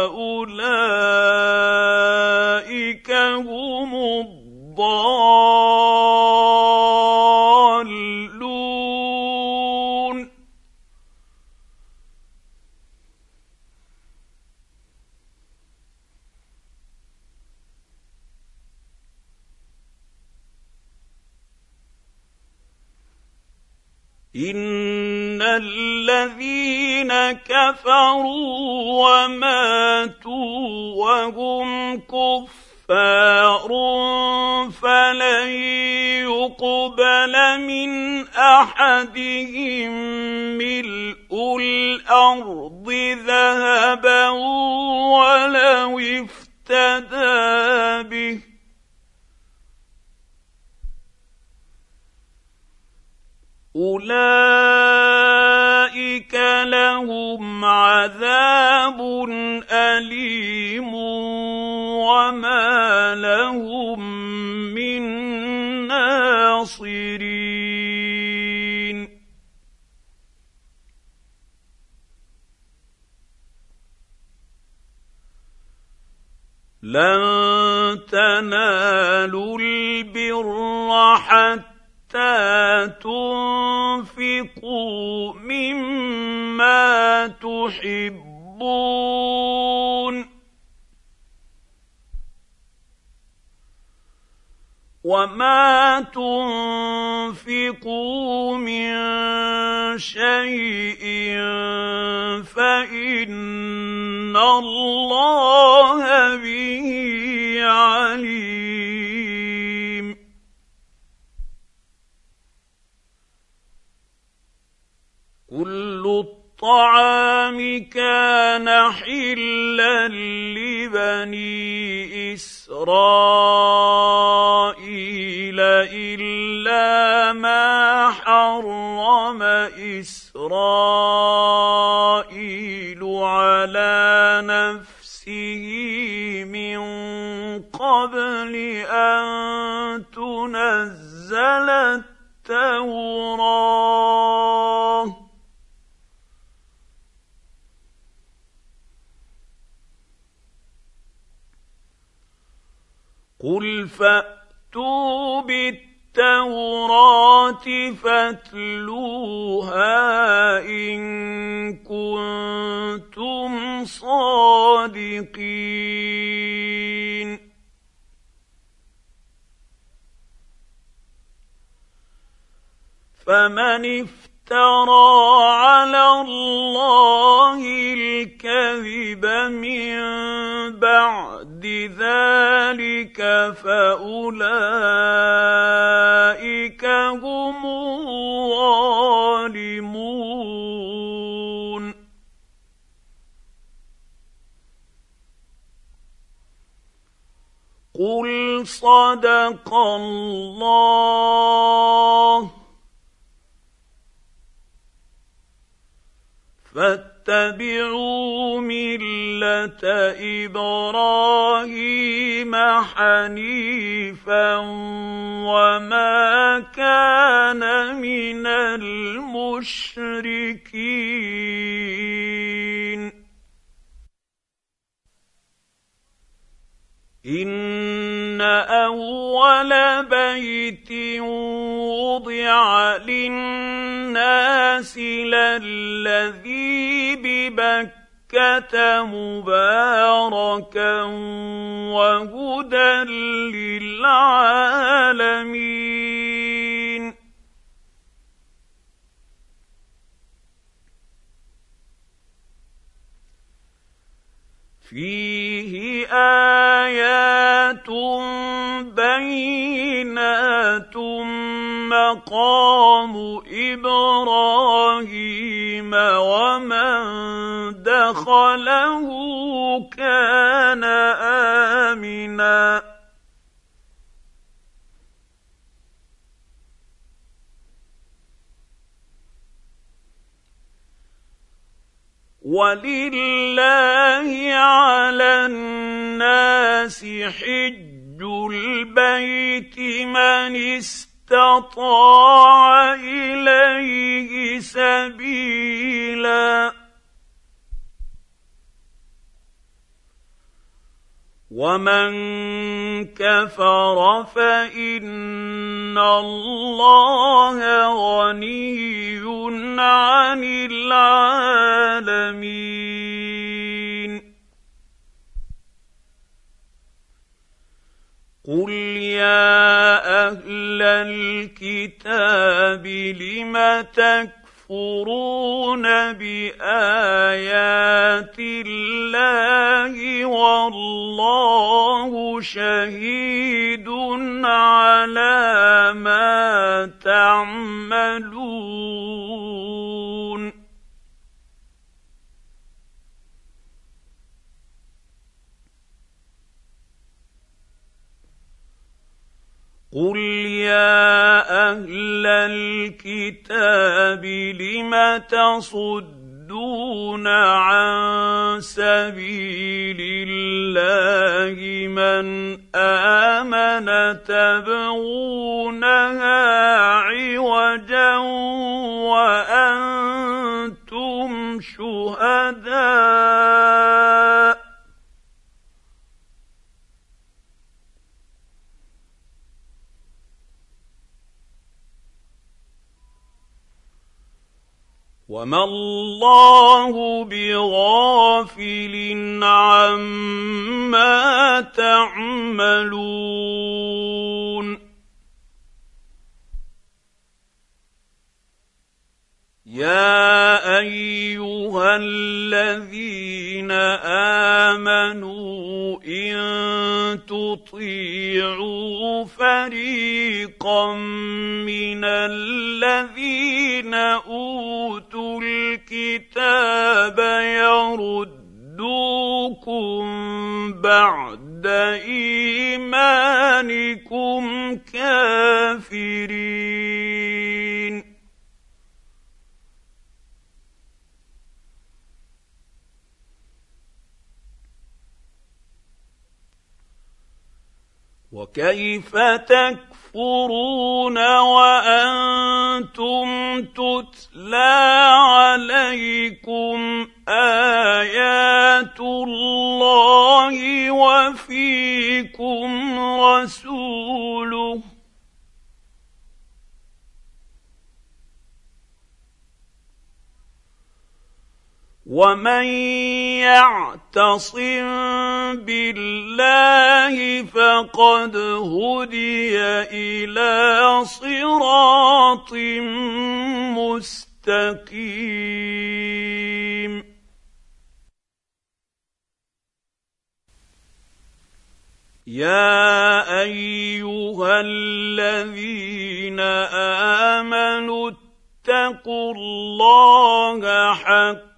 وأولئك هم الضالون. إن الذين كفروا وماتوا وهم كفار فلن يقبل من أحدهم ملء الأرض ذهبا ولو افتدى به أولئك لهم عذاب أليم وما لهم من ناصرين لن تنالوا البر حتى تنفقوا مما تحبون وما تنفقوا من شيء فإن الله به عليم كل الطعام كان حلا لبني إسرائيل إلا ما حرم إسرائيل على نفسه من قبل أن تنزل التوراة قل فأتوا بالتوراة فاتلوها إن كنتم صادقين فمن افترى على الله الكذب من بعد ذلك فأولئك هم الظالمون قل صدق الله فاتبعوا ملة إبراهيم حنيفا وما كان من المشركين إن أول بيت وضع للناس للذي ببكة مباركا وهدى للعالمين فيه آيات بينات مقام إبراهيم ومن دخله كان آمنا ولله على الناس حج البيت من استطاع إليه سبيلا ومن كفر فإن الله غني عن العالمين قل يا أهل الكتاب لم تكفرون بآيات الله والله شهيد على ما تعملون قل يا أهل الكتاب لم تصدون عن سبيل الله من آمن تبغونها عوجا وأنتم شهداء وما الله بغافل عما تعملون يا أيها الذين آمنوا إن تطيعوا فريقا من الذين أوتوا الكتاب يردوكم بعد إيمانكم كافرين وكيف تكفرون وأنتم تتلى عليكم آيات الله وفيكم رسوله ومن يعتصم بالله فقد هدي إلى صراط مستقيم يا أيها الذين آمنوا اتقوا الله حق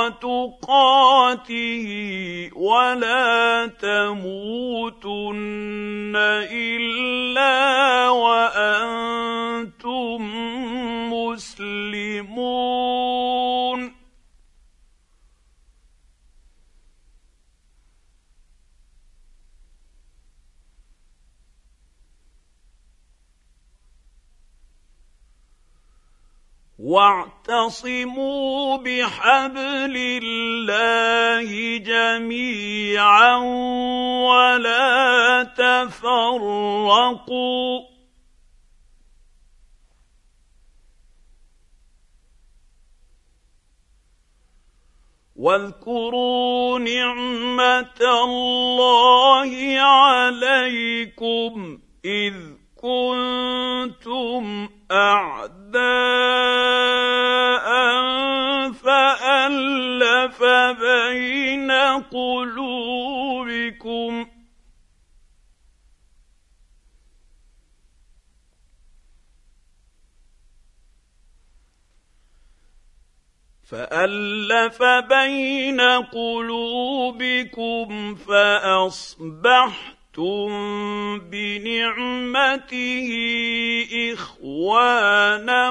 تقاته ولا تموتن إلا وأنتم مسلمون واعتصموا بحبل الله جميعا ولا تفرقوا واذكروا نعمة الله عليكم إذ كنتم أعداء فألف بين قلوبكم فأصبحتم بنعمته إخوانا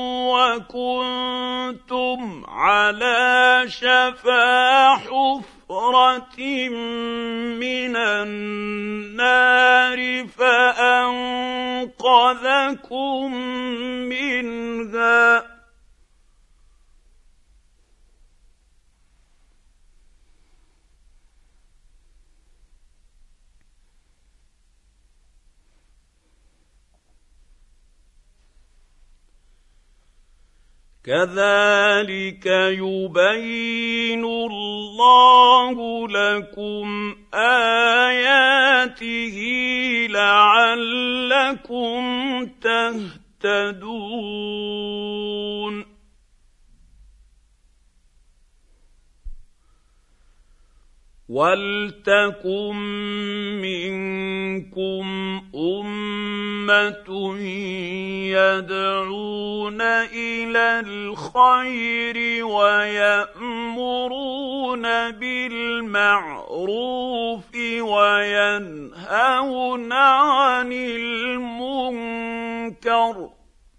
وكنتم على شفا حفرة من النار فأنقذكم منها كذلك يبين الله لكم آياته لعلكم تهتدون وَلْتَكُن مِّنكُمْ أُمَّةٌ يَدْعُونَ إِلَى الْخَيْرِ وَيَأْمُرُونَ بِالْمَعْرُوفِ وَيَنْهَوْنَ عَنِ الْمُنكَرِ ۚ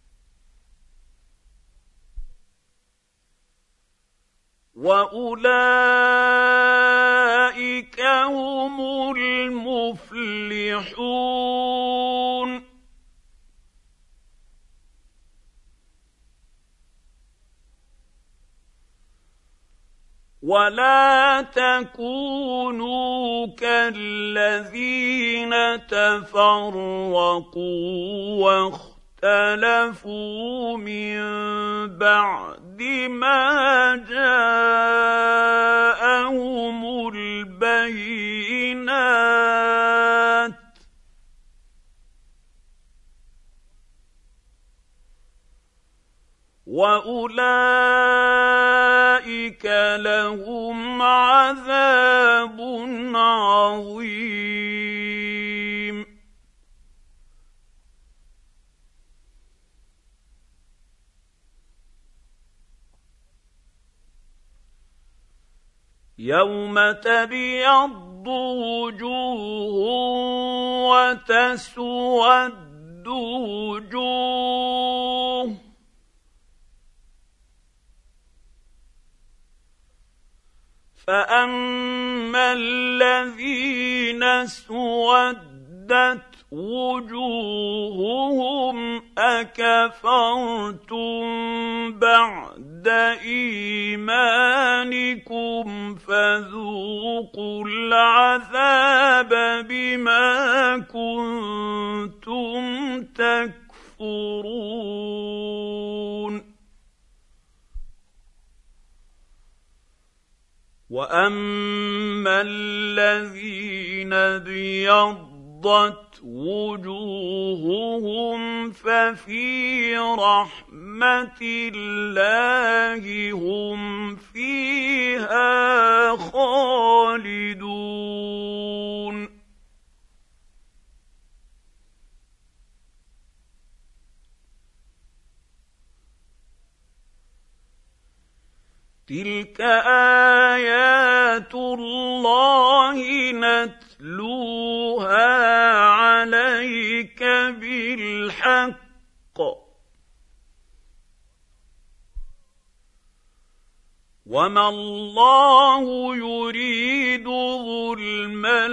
وَأُولَٰئِكَ هُمُ الْمُفْلِحُونَ. وَلَا تَكُونُوا كَالَّذِينَ تَفَرَّقُوا اخْتَلَفُوا مِن بَعْدِ مَا جَاءَهُمُ الْبَيِّنَاتُ ۚ وَأُولَٰئِكَ لَهُمْ عَذَابٌ عَظِيمٌ. يَوْمَ تَبْيَضُّ وُجُوهٌ وَتَسْوَدُّ وُجُوهٌ ۚ فَأَمَّا الَّذِينَ اسْوَدَّتْ وُجُوهُهُمْ أَكَفَرْتُم بَعْدَ إِيمَانِكُمْ فَذُوقُوا الْعَذَابَ بِمَا كُنتُمْ تَكْفُرُونَ. وَأَمَّا الَّذِينَ ابْيَضَّتْ وُجُوهُهُمْ فَفِي رَحْمَةِ اللَّهِ هُمْ فِيهَا خَالِدُونَ. تِلْكَ آيَاتُ اللَّهِ نَتْلُوهَا عَلَيْكَ بِالْحَقِّ ۚ وَمَا اللَّهُ يُرِيدُ ظُلْمًا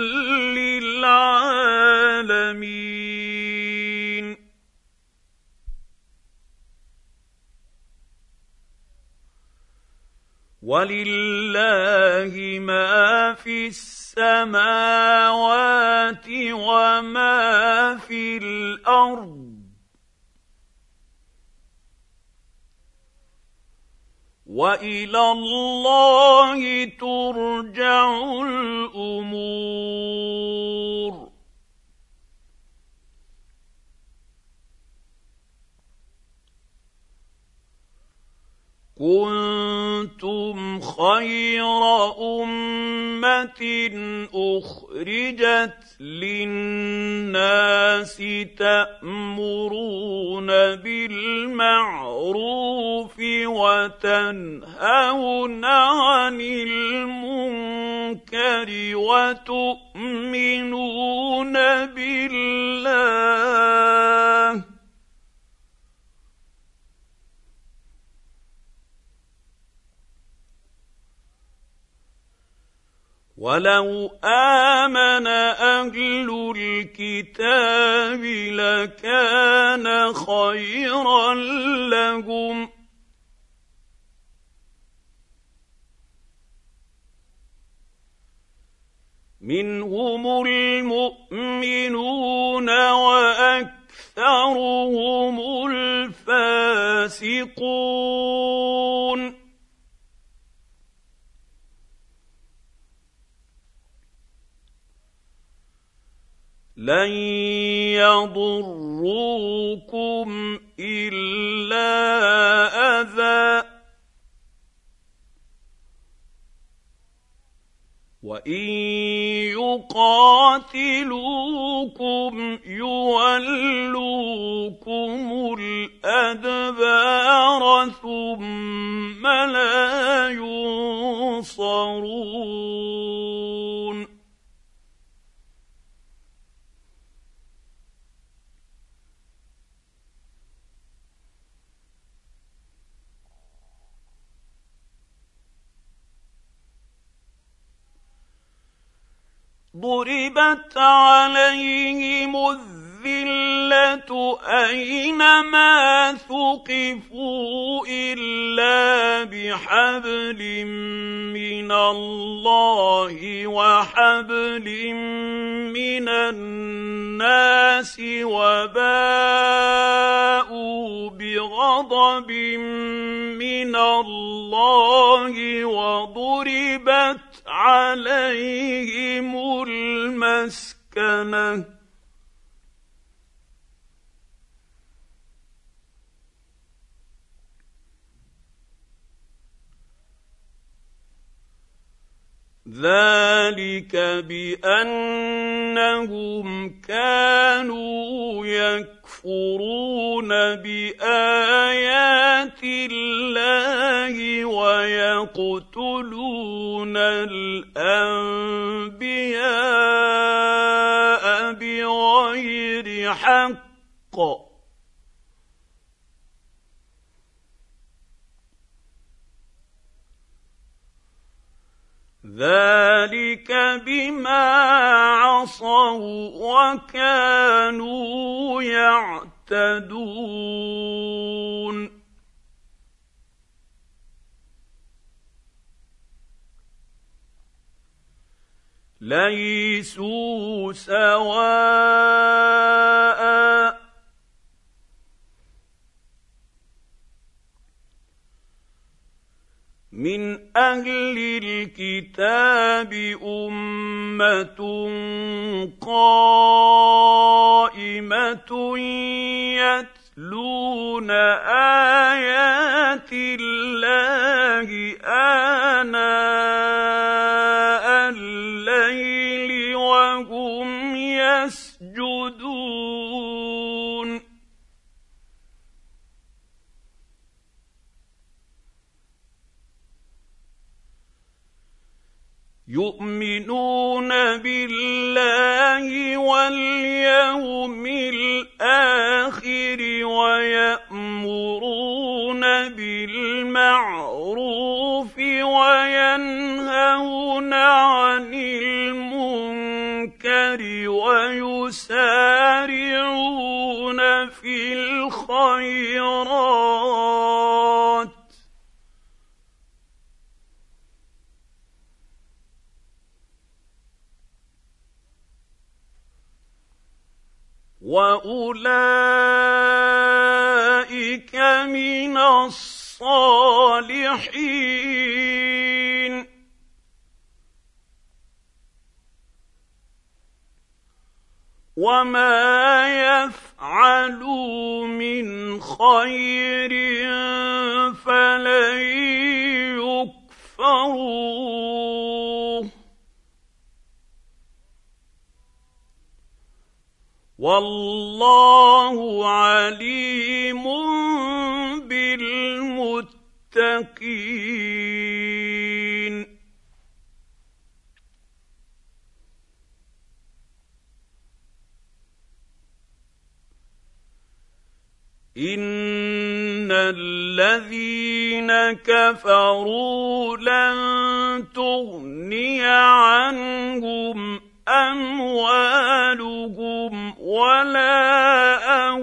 لِّلْعَالَمِينَ. وَلِلَّهِ مَا فِي السَّمَاوَاتِ وَمَا فِي الْأَرْضِ ۚ وَإِلَى اللَّهِ تُرْجَعُ الْأُمُورُ. كُنتُمْ خَيْرَ أُمَّةٍ أُخْرِجَتْ لِلنَّاسِ تَأْمُرُونَ بِالْمَعْرُوفِ وَتَنْهَوْنَ عَنِ الْمُنكَرِ وَتُؤْمِنُونَ بِاللَّهِ ۗ وَلَوْ آمَنَ أَهْلُ الْكِتَابِ لَكَانَ خَيْرًا لَّهُمْ ۚ مِنْهُمُ الْمُؤْمِنُونَ وَأَكْثَرُهُمُ الْفَاسِقُونَ. لَن يَضُرُّوكُمْ إِلَّا أَذًى ۖ وان يقاتلوكم يولوكم الادبار ثم لا ينصرون ضربت عليهم الذلة أينما ثقفوا إلا بحبل من الله وحبل من الناس وباءوا بغضب من الله وضربت عليهم المسكنة ذلك بأنهم كانوا يكفرون بآيات الله ويقتلون الأنبياء بغير حق ذلك بما عصوا وكانوا يعتدون ليسوا سواء من أهل الكتاب أمة قائمة يتلون آيات الله آناء الليل وهم يسجدون يؤمنون بالله واليوم الآخر ويأمرون بالمعروف وينهون عن المنكر ويسارعون في الخيرات وأولئك من الصالحين وما يفعلوا من خير فلن يكفروه والله عليم بالمتقين إن الذين كفروا لن تغني عنهم أموالهم ولا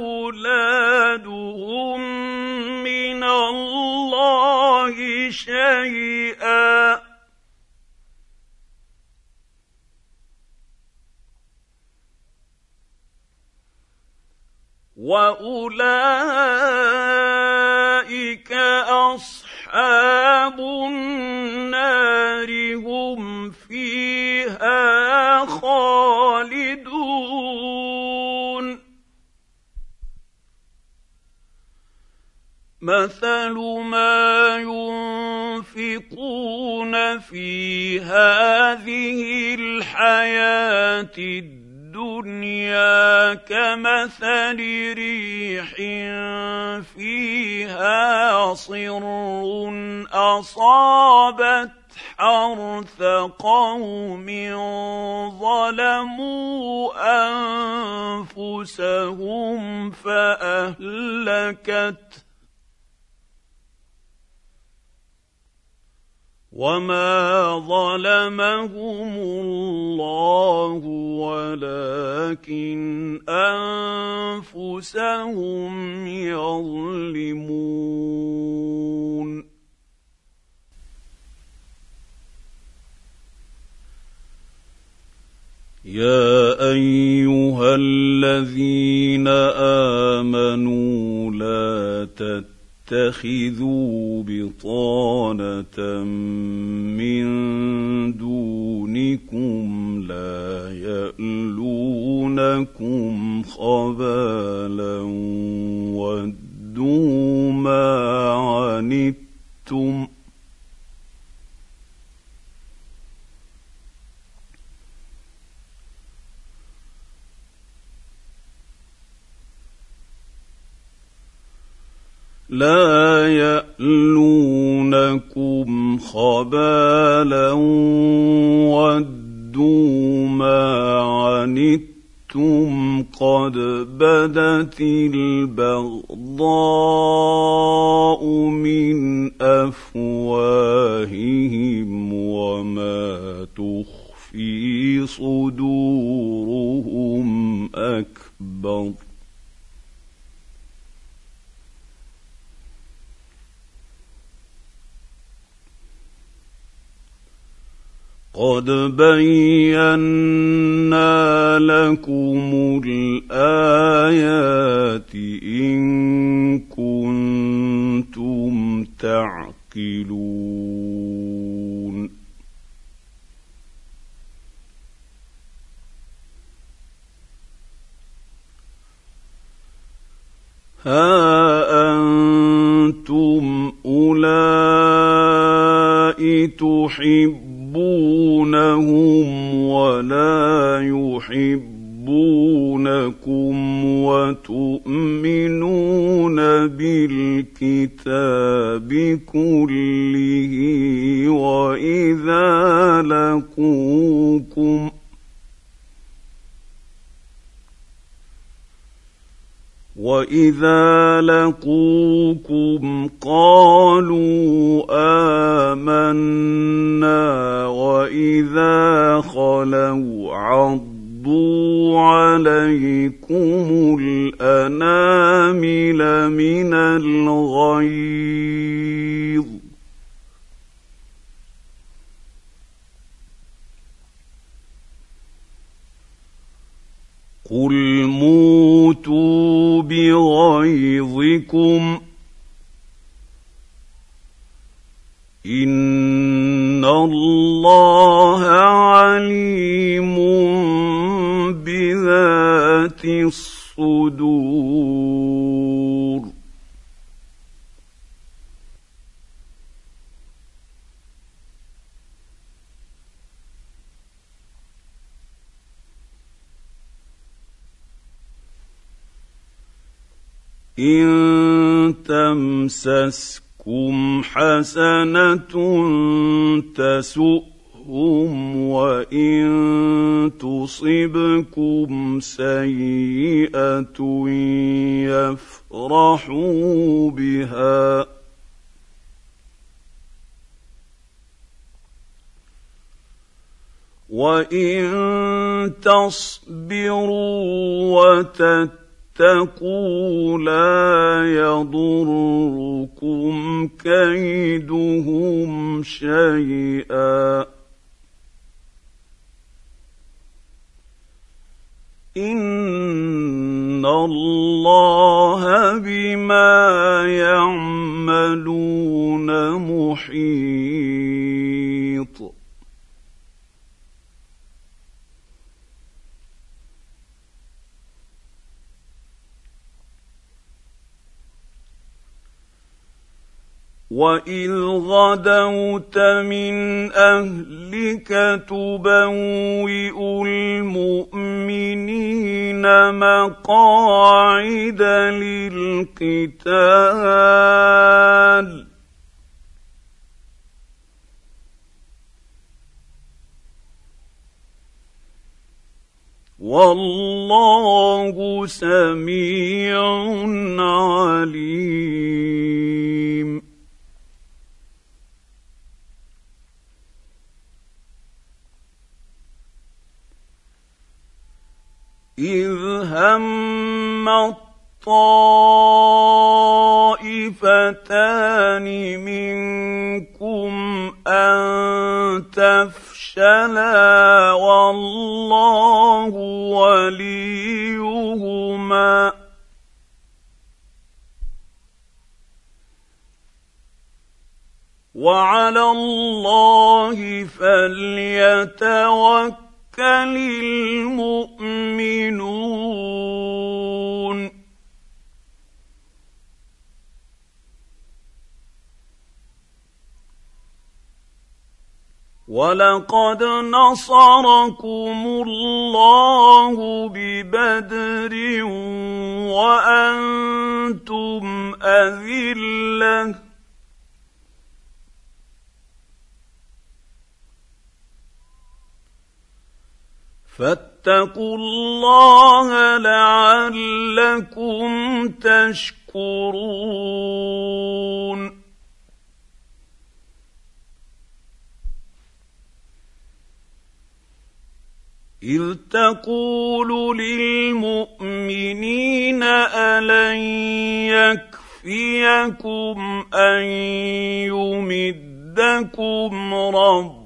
أولادهم من الله شيئا وأولئك أصحاب النار هم فيها خالدون مثل ما ينفقون في هذه الحياة الدنيا كمثل ريح فيها صر أصابت حرث قوم ظلموا أنفسهم فأهلكت وما ظلمهم الله ولكن أنفسهم يظلمون. يا أيها الذين آمنوا لا تتخذوا بطانة من دونكم لا يألونكم خبالا ودوا ما عنتم لا يألونكم خبالا ودوا ما عنتم قد بدت البغضاء من أفواههم وما تخفي صدورهم أكبر. قد بينا لكم الآيات إن كنتم تعقلون. ها أنتم أولئك تحبونهم ولا يحبونكم وتؤمنون بالكتاب كله وإذا لقوكم قالوا آمنا وإذا خلوا عضوا عليكم الأنامل من الغيظ قل موتوا بغيظكم إن الله عليم بذات الصدور. إن تمسسكم حسنة تسؤهم وإن تصبكم سيئة يفرحوا بها وإن تصبروا وتتقوا لا يضركم كيدهم شيئا إن الله بما يعملون محيط. وإذ غدوت من أهلك تبوئ المؤمنين مقاعد للقتال والله سميع عليم. إذ هم الطائفتان منكم أن تفشلا والله وليهما وعلى الله فليتوكل المؤمنون. ولقد نصركم الله ببدر وأنتم أذلة فاتقوا الله لعلكم تشكرون. إذ تقول للمؤمنين ألن يكفيكم أن يمدكم ربكم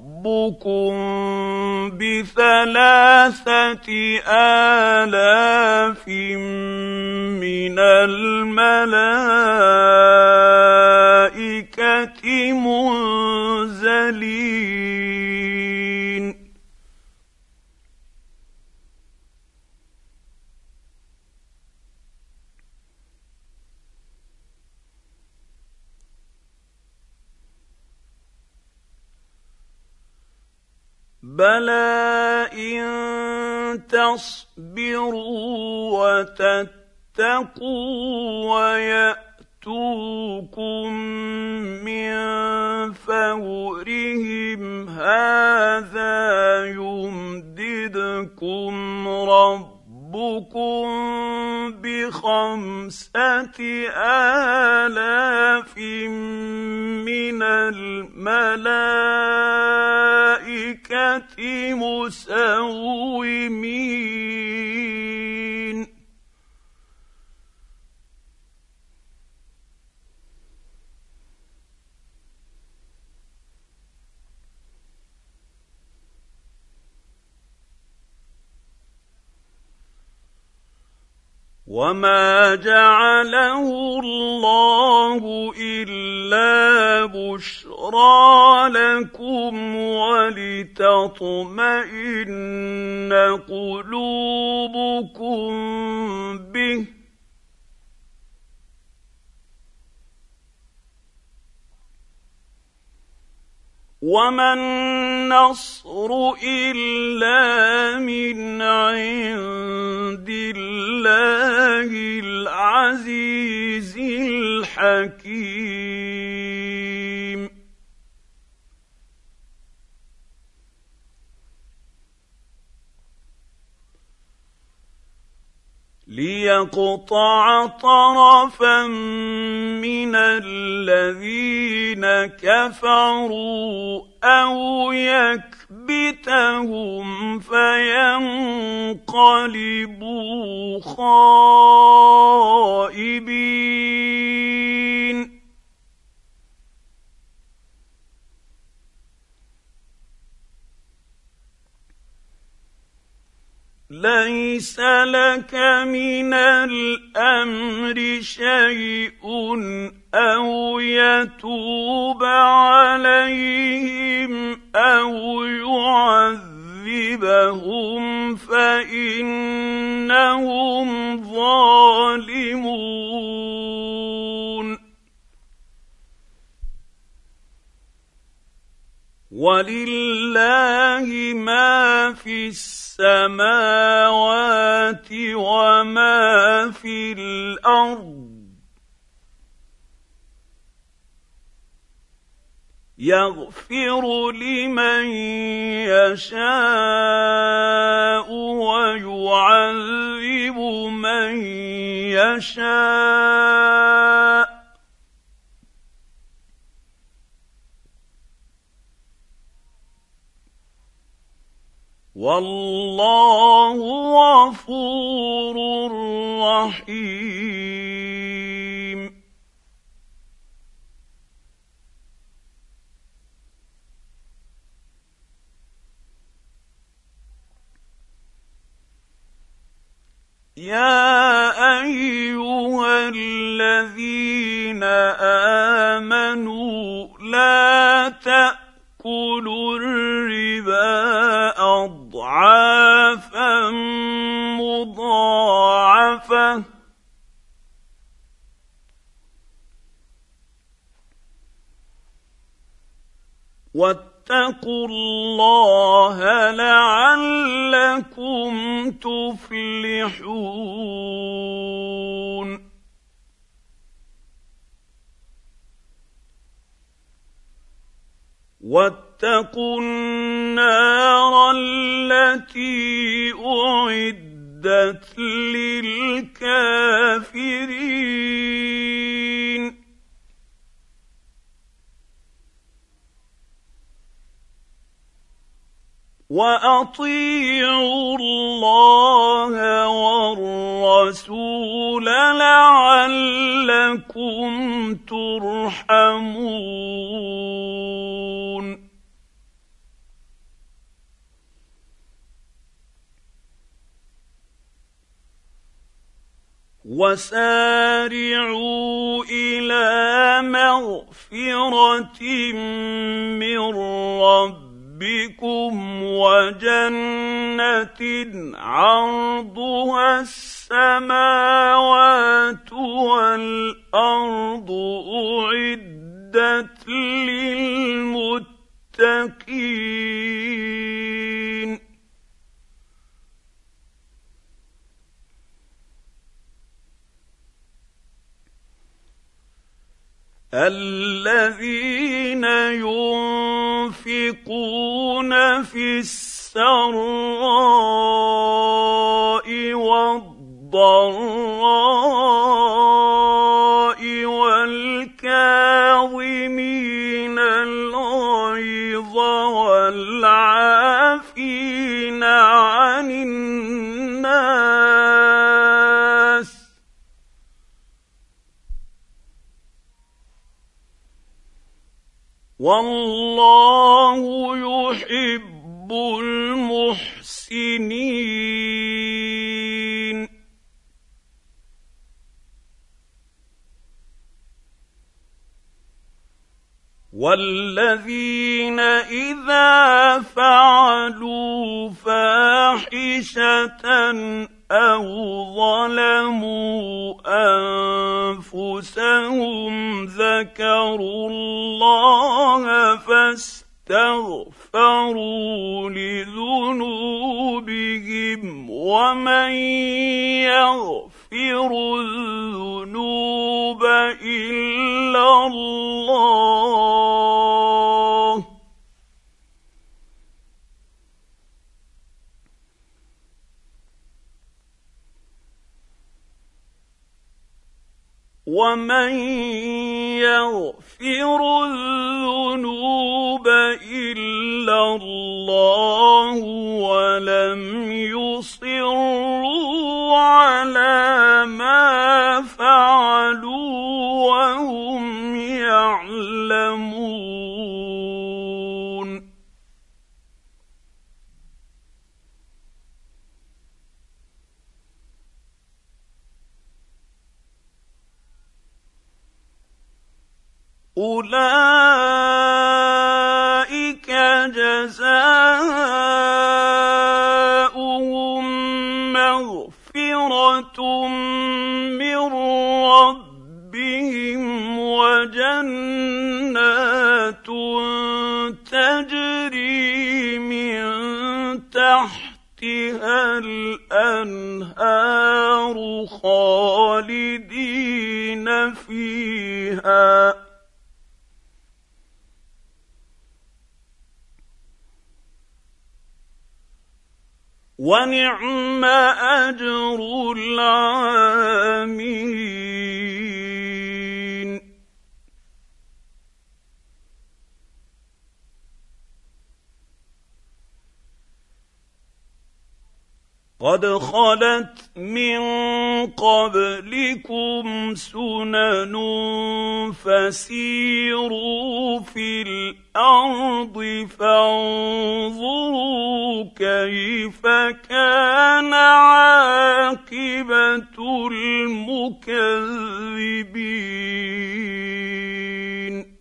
ب3,000 من الملائكة منزلين. بلى إن تصبروا وتتقوا ويأتوكم من فورهم هذا يمددكم ربكم ب5,000 من الملائكة مسومين. وما جعله الله إلا بشرى لكم ولتطمئن قلوبكم به وما النصر إلا من عند الله العزيز الحكيم. ليقطع طرفا من الذين كفروا أو يكبتهم فينقلبوا خائبين. ليس لك من الأمر شيء أو يتوب عليهم أو يعذبهم فإنهم ظالمون. ولله ما في السماوات وما في الارض يغفر لمن يشاء ويعذب من يشاء والله غفور رحيم. يا ايها الذين امنوا لا تاكلوا الربا اضعافا مضاعفه واتقوا الله لعلكم تفلحون. واتقوا النار التي اعدت للكافرين. واطيعوا الله والرسول لعلكم ترحمون. وسارعوا الى مغفرة من ربكم وجنة عرضها السماوات والأرض أعدت للمتقين. الذين ينفقون في السراء والضراء والكاظمين الغيظ والعافين عن الناس والله يحب المحسنين. والذين إذا فعلوا فاحشة أو ظلموا أنفسهم ذكروا الله فاستغفروا لذنوبهم ومن يغفر الذنوب إلا الله ومن يغفر الذنوب إلا الله ولم يصروا على ما فعلوا وهم يعلمون. أولئك جزاؤهم مغفرة من ربهم وجنات تجري الانهار خالدين فيها ونعم اجر العاملين. قد خلت من قبلكم سنن فسيروا في الارض فانظروا كيف كان عاقبه المكذبين.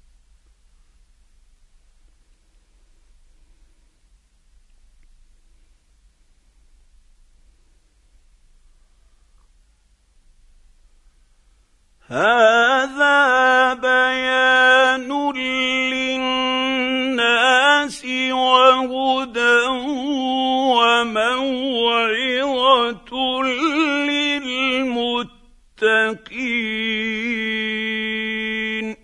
هذا بيان للناس وهدى وموعظة للمتقين.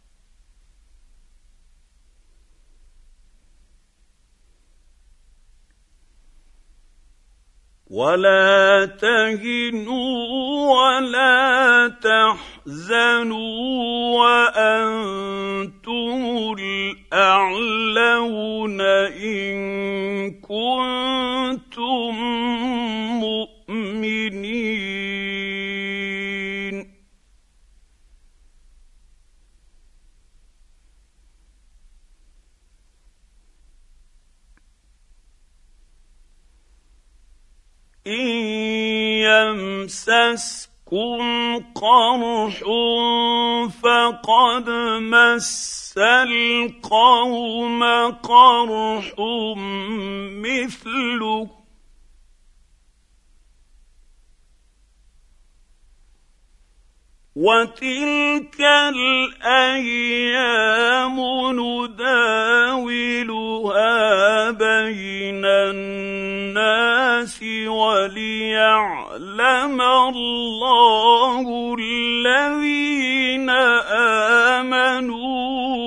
ولا تهنوا ولا تحزنوا وأنتم الأعلون إن كنتم مؤمنين. إن يمسسكم قرح فقد مس القوم قرح مثله وتلك الأيام نداولها بين الناس وليعلم الله الذين آمنوا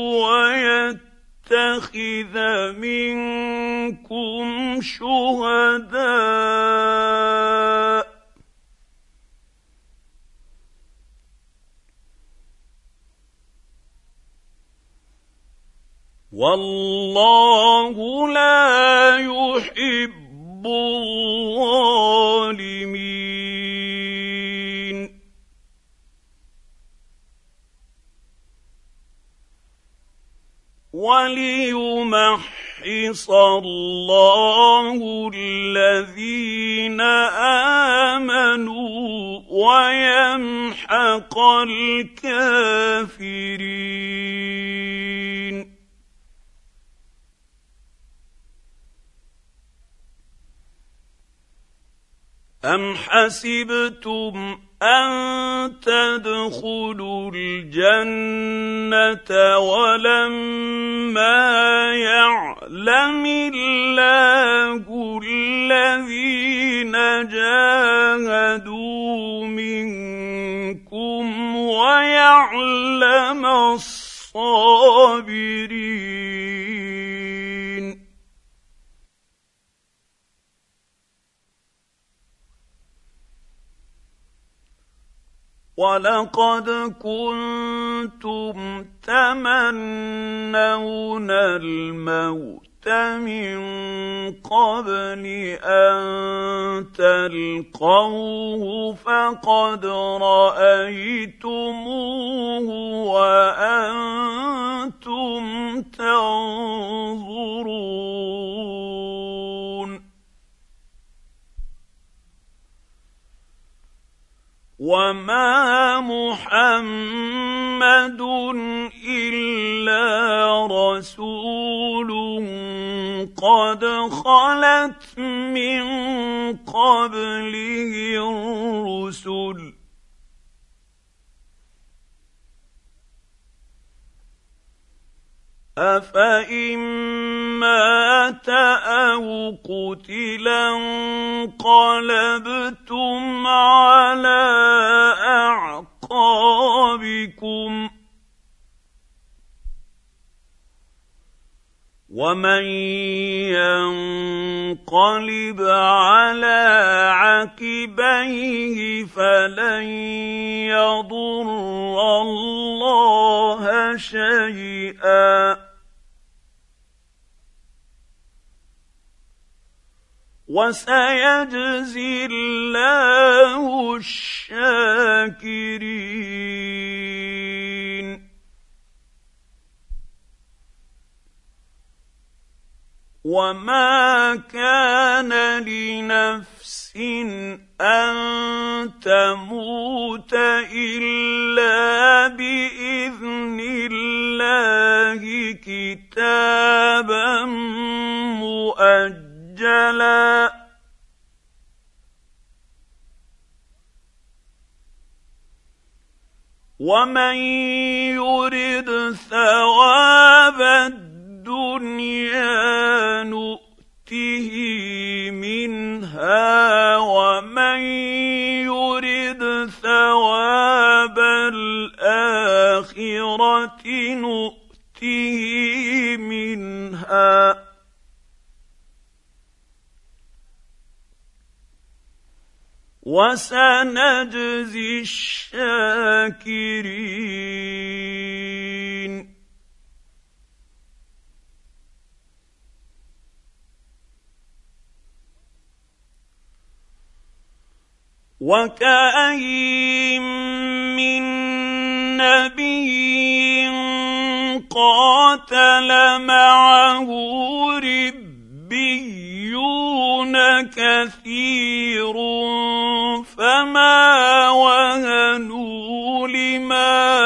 ويتخذ منكم شهداء والله لا يحب الظالمين. وليمحص الله الذين آمنوا ويمحق الكافرين. أم حسبتم أن تدخلوا الجنة ولما يعلم الله الذين جاهدوا منكم ويعلم الصابرين. ولقد كنتم تمنون الموت من قبل أن تلقوه فقد رأيتموه وأنتم تنظرون. وما محمد إلا رسول قد خلت من قبله الرسل أفإن مات أو قتلا انقلبتم على أعقابكم ومن ينقلب على عقبيه فلن يضر الله شيئا وسيجزي الله الشاكرين وما كان لنفس أن تموت إلا بإذن الله كتابا مؤجلا ومن يرد ثواب الدنيا نؤته منها ومن يرد ثواب الآخرة نؤته منها وسنجزي الشاكرين وكأين من نبي قاتل معه ربيون كثير فما وهنوا لما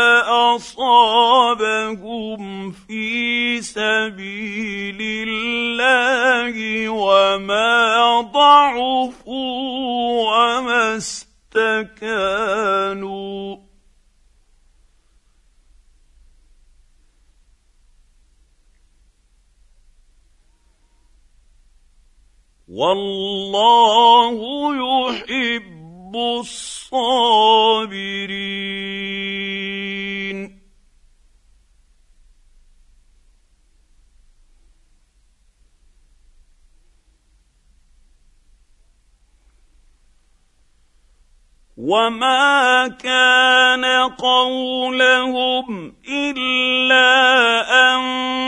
أصابهم في سبيل الله وما ضعفوا وما استكانوا والله يحب الصابرين وما كان قولهم إلا أن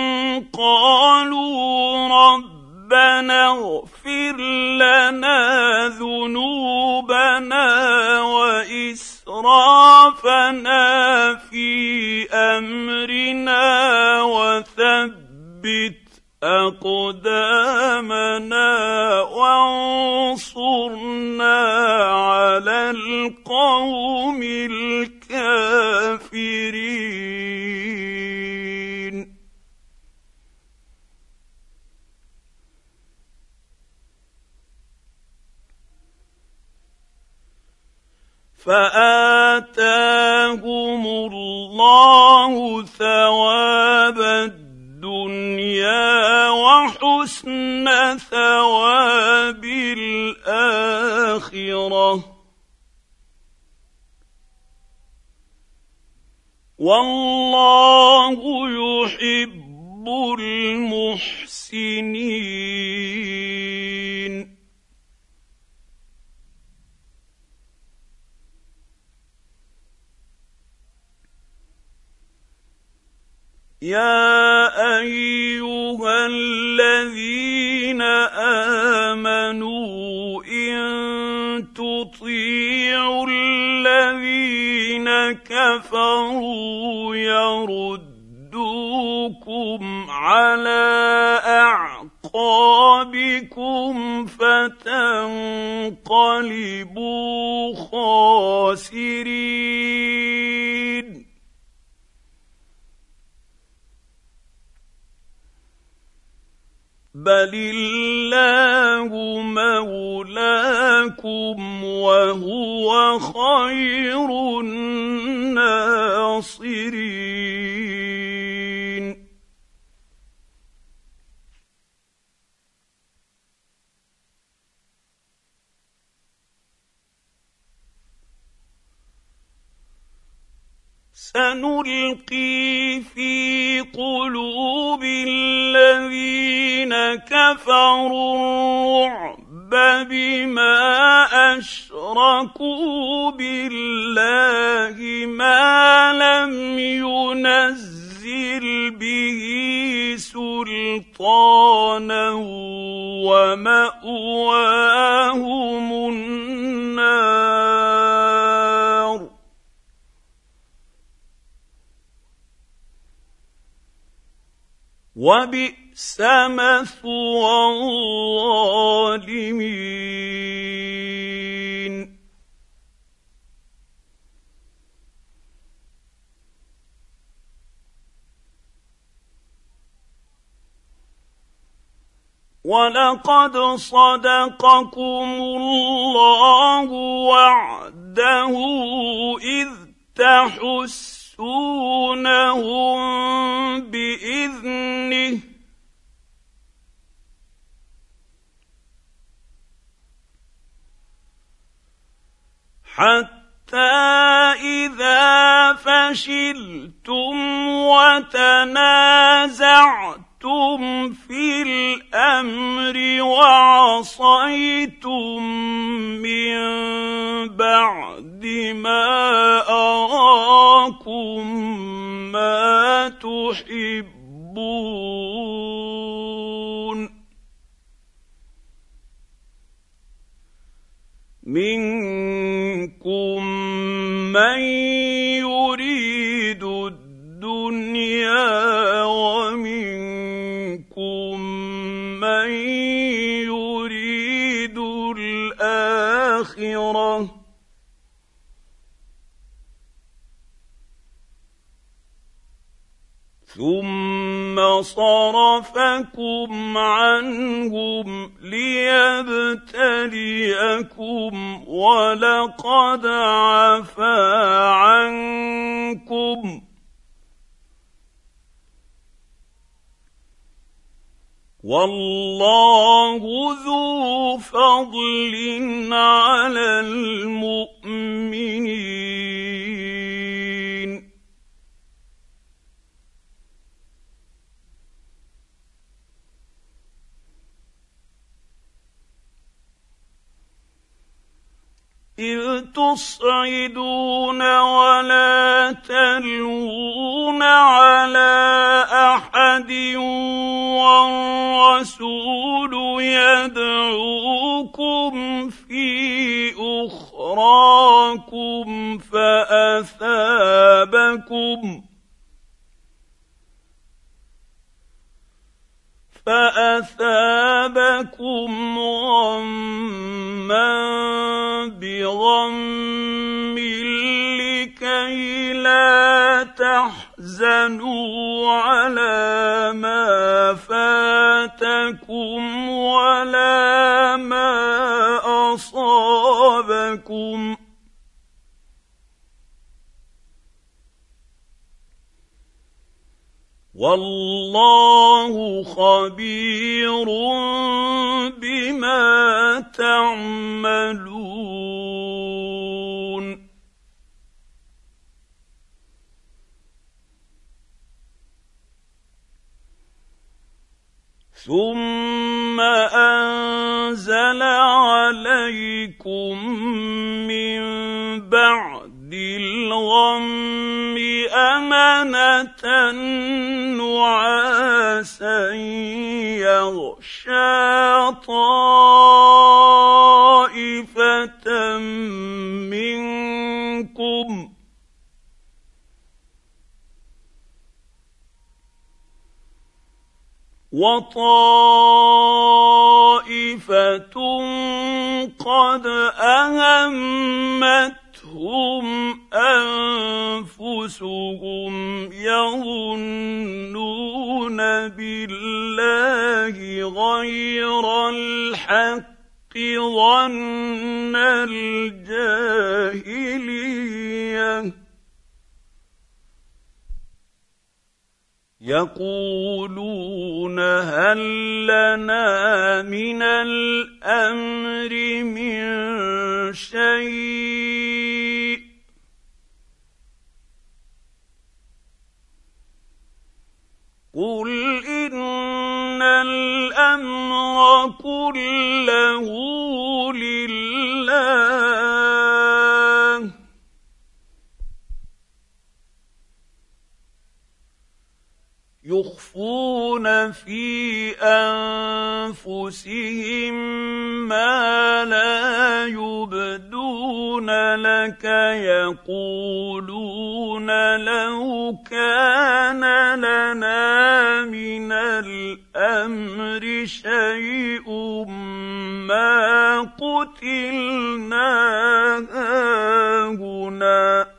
قالوا ربنا اغفر لنا ذنوبنا وإسرافنا في أمرنا وثبت أقدامنا وانصرنا على القوم الكافرين فآتاهم الله ثواب الدنيا وحسن ثواب الآخرة والله يحب المحسنين يا أيها الذين آمنوا إن تطيعوا الذين كفروا يردوكم على أعقابكم فتنقلبوا خاسرين بل الله مولاكم وهو خير الناصرين سنلقي في قلوب الذين كفروا الرعب بما أشركوا بالله ما لم ينزل به سلطانا ومأواهم النار وبئس مثوى الظالمين ولقد صدقكم الله وعده إذ تحسونهم بإذنه حتى إذا فشلتم وتنازعتم في الأمر وعصيتم من بعد ما أراكم ما تحبون منكم من يريد الدنيا ومنكم من يريد الآخرة ثم صرفكم عنهم ليبتليكم ولقد عفا عنكم والله ذو فضل على المؤمنين إذ تصعدون ولا تلوون على أحد والرسول يدعوكم في أخراكم فأثابكم غما بغم لكي لا تحزنوا على ما فاتكم ولا ما أصابكم والله خبير بما تعملون ثم أنزل عليكم من بعد الغم أمنة نعاسا يغشى طائفة منكم وطائفة قد أهمتهم أنفسهم يظنون بالله غير الحق ظن الجاهلية يقولون هل لنا من الأمر من شيء الامر كله لله يخفون في انفسهم ما لا يبدون لك يقولون لو كان لنا من الامر شيء ما قتلنا هاهنا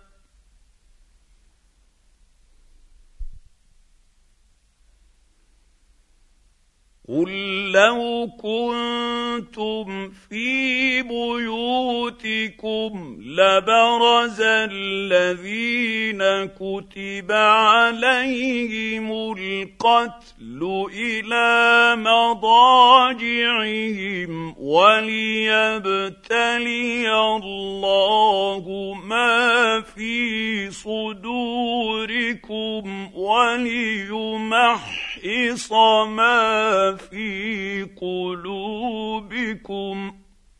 قل لو كنتم في بيوتكم لبرز الذين كتب عليهم القتل إلى مضاجعهم وليبتلي الله ما في صدوركم وليمحص ما في قلوبكم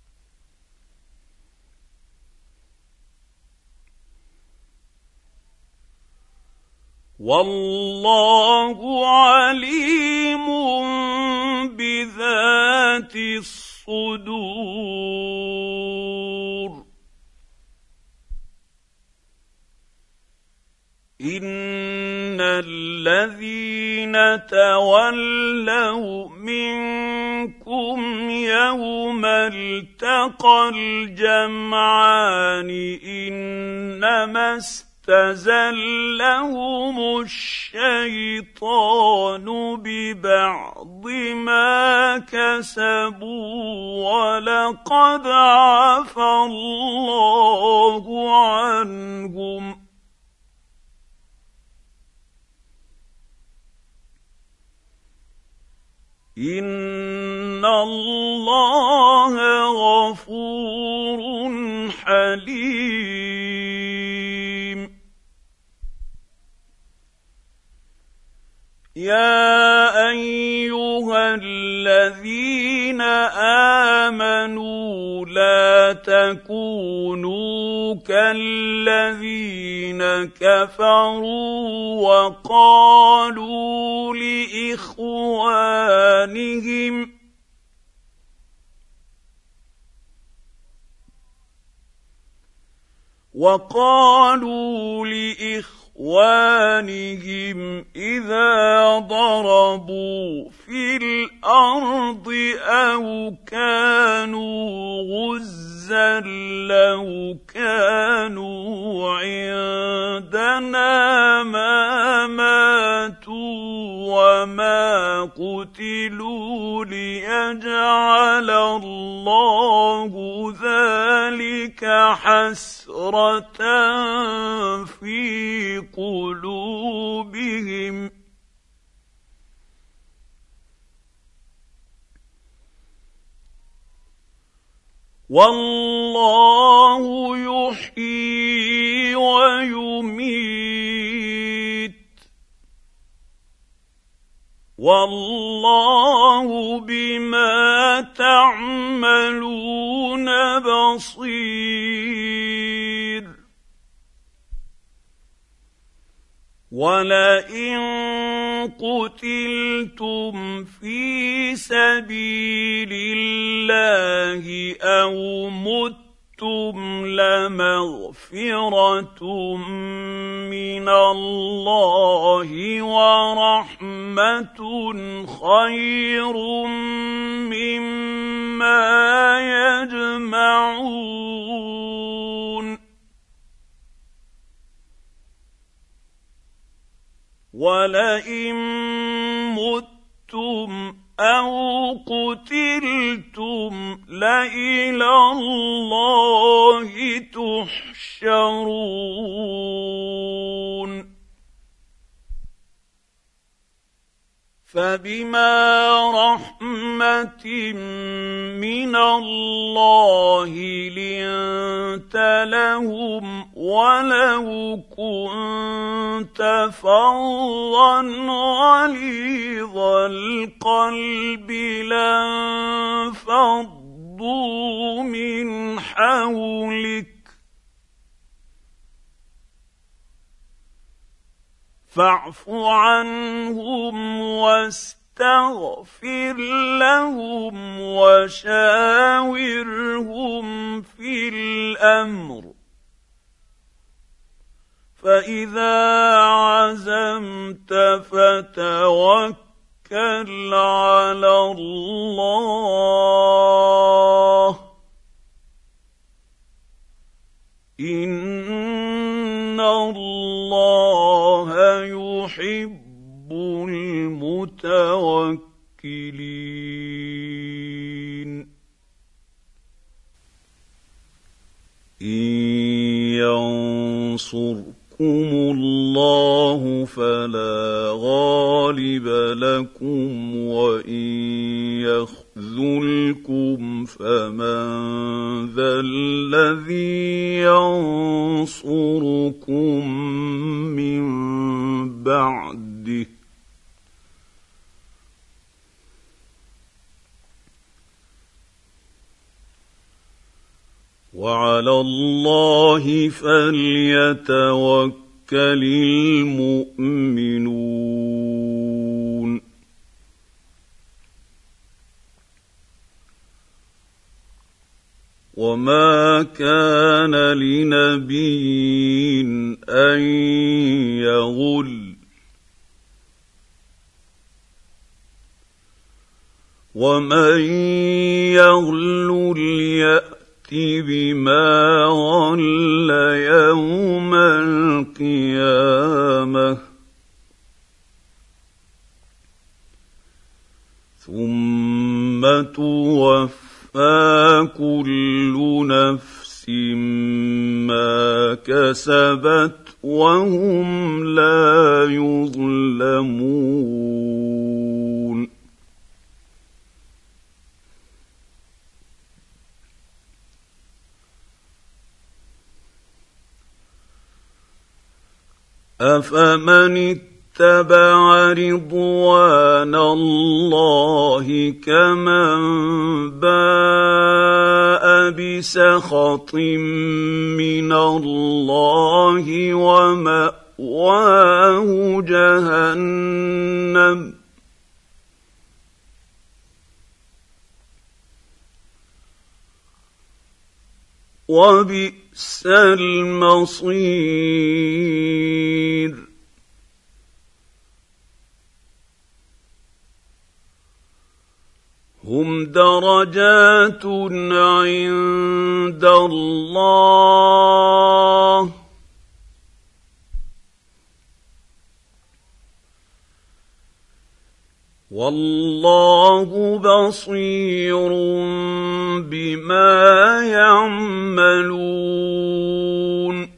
والله عليم بذات الصدور إن الذين تولوا منكم يوم التقى الجمعان إنما استزلهم الشيطان ببعض ما كسبوا ولقد عفى الله عنهم إن الله غفور حليم يا أيها الذين آمنوا لا تكونوا كالذين كفروا وقالوا لإخوانهم إذا ضربوا في الأرض أو كانوا غزا لو كانوا عندنا ما ماتوا وما قتلوا ليجعل الله ذلك حسرة في قلوبهم والله يحيي ويميت والله بما تعملون بصير ولئن قتلتم في سبيل الله أو متم لمغفرة من الله ورحمة خير مما يجمعون ولئن متم أو قتلتم لإلى الله تحشرون فبما رحمة من الله لنت لهم ولو كنت فظا غليظ القلب لانفضوا من حولك فاعف عنهم واستغفر لهم وشاورهم في الأمر فإذا عزمت فتوكل على الله إن الله يحب المتوكلين إن ينصركم الله فلا غالب لكم وإن يخذلكم فمن ذا الذي ينصركم من بعده وعلى الله فليتوكل المؤمنون وما كان لنبي أن يغل ومن يغل ليأت بما غل يوم القيامة ثم توفى كل نفس ما كسبت وهم لا يظلمون أفمن اتبع رضوان الله كمن باء بسخط من الله ومأواه جهنم وبئس المصير هم درجات عند الله والله بصير بما يعملون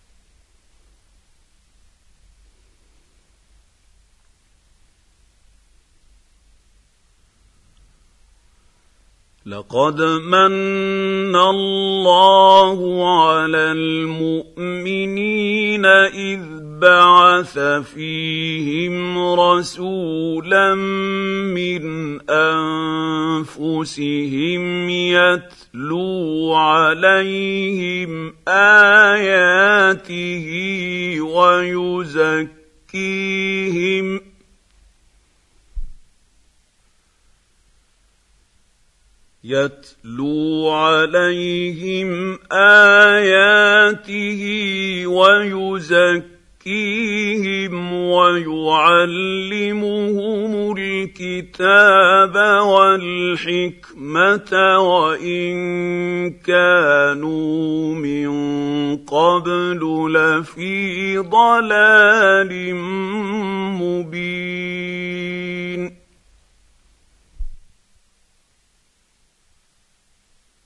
لقد من الله على المؤمنين إذ بعث فيهم رسولا من أنفسهم يتلو عليهم آياته ويزكيهم ويعلمهم الكتاب والحكمة وإن كانوا من قبل لفي ضلال مبين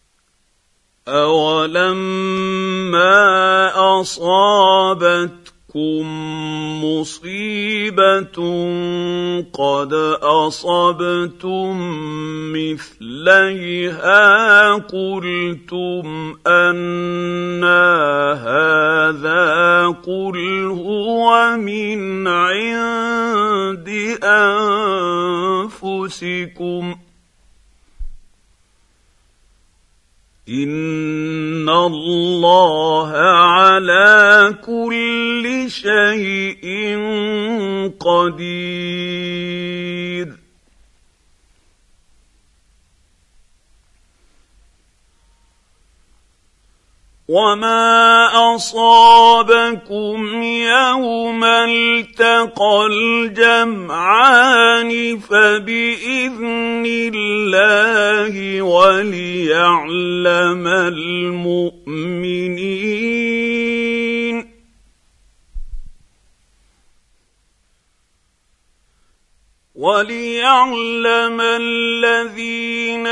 أولما أصابتكم مصيبة قد أصبتم مثليها قلتم أنى هذا قل هو من عند أنفسكم إن الله على كل شيء قدير وما أصابكم يوم التقى الجمعان فبإذن الله وليعلم المؤمنين وليعلم الذين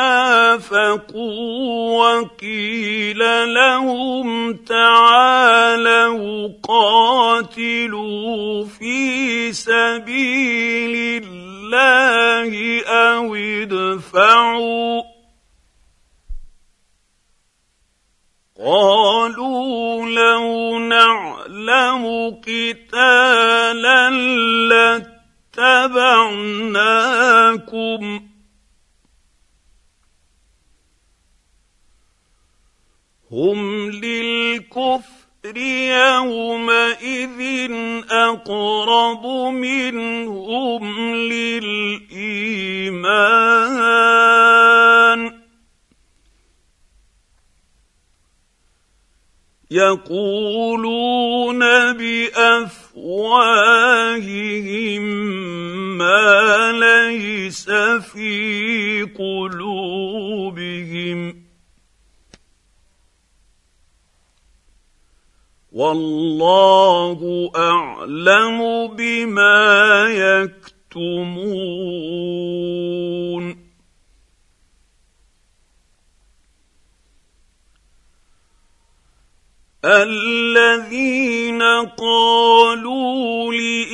نافقوا وقيل لهم تعالوا قاتلوا في سبيل الله أو ادفعوا قالوا لو نعلم قتالا لاتبعناكم هم للكفر يومئذ أقرب منهم للإيمان يقولون بأفواههم ما ليس في قلوبهم والله أعلم بما يكتمون الذين قالوا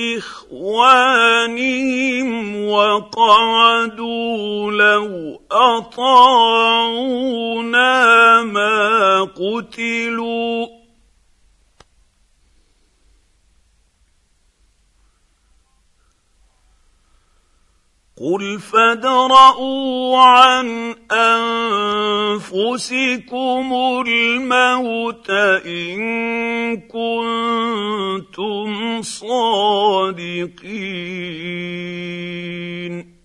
لإخوانهم وقعدوا لو أطاعونا ما قتلوا قل فادرءوا عن أنفسكم الموت إن كنتم صادقين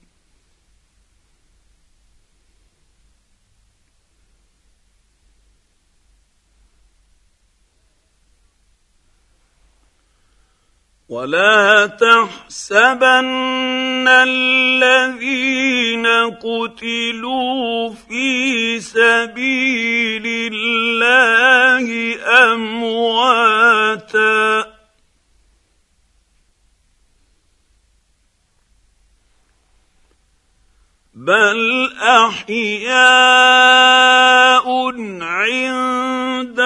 ولا تحسبن الذين قتلوا في سبيل الله أمواتا بل أحياء عند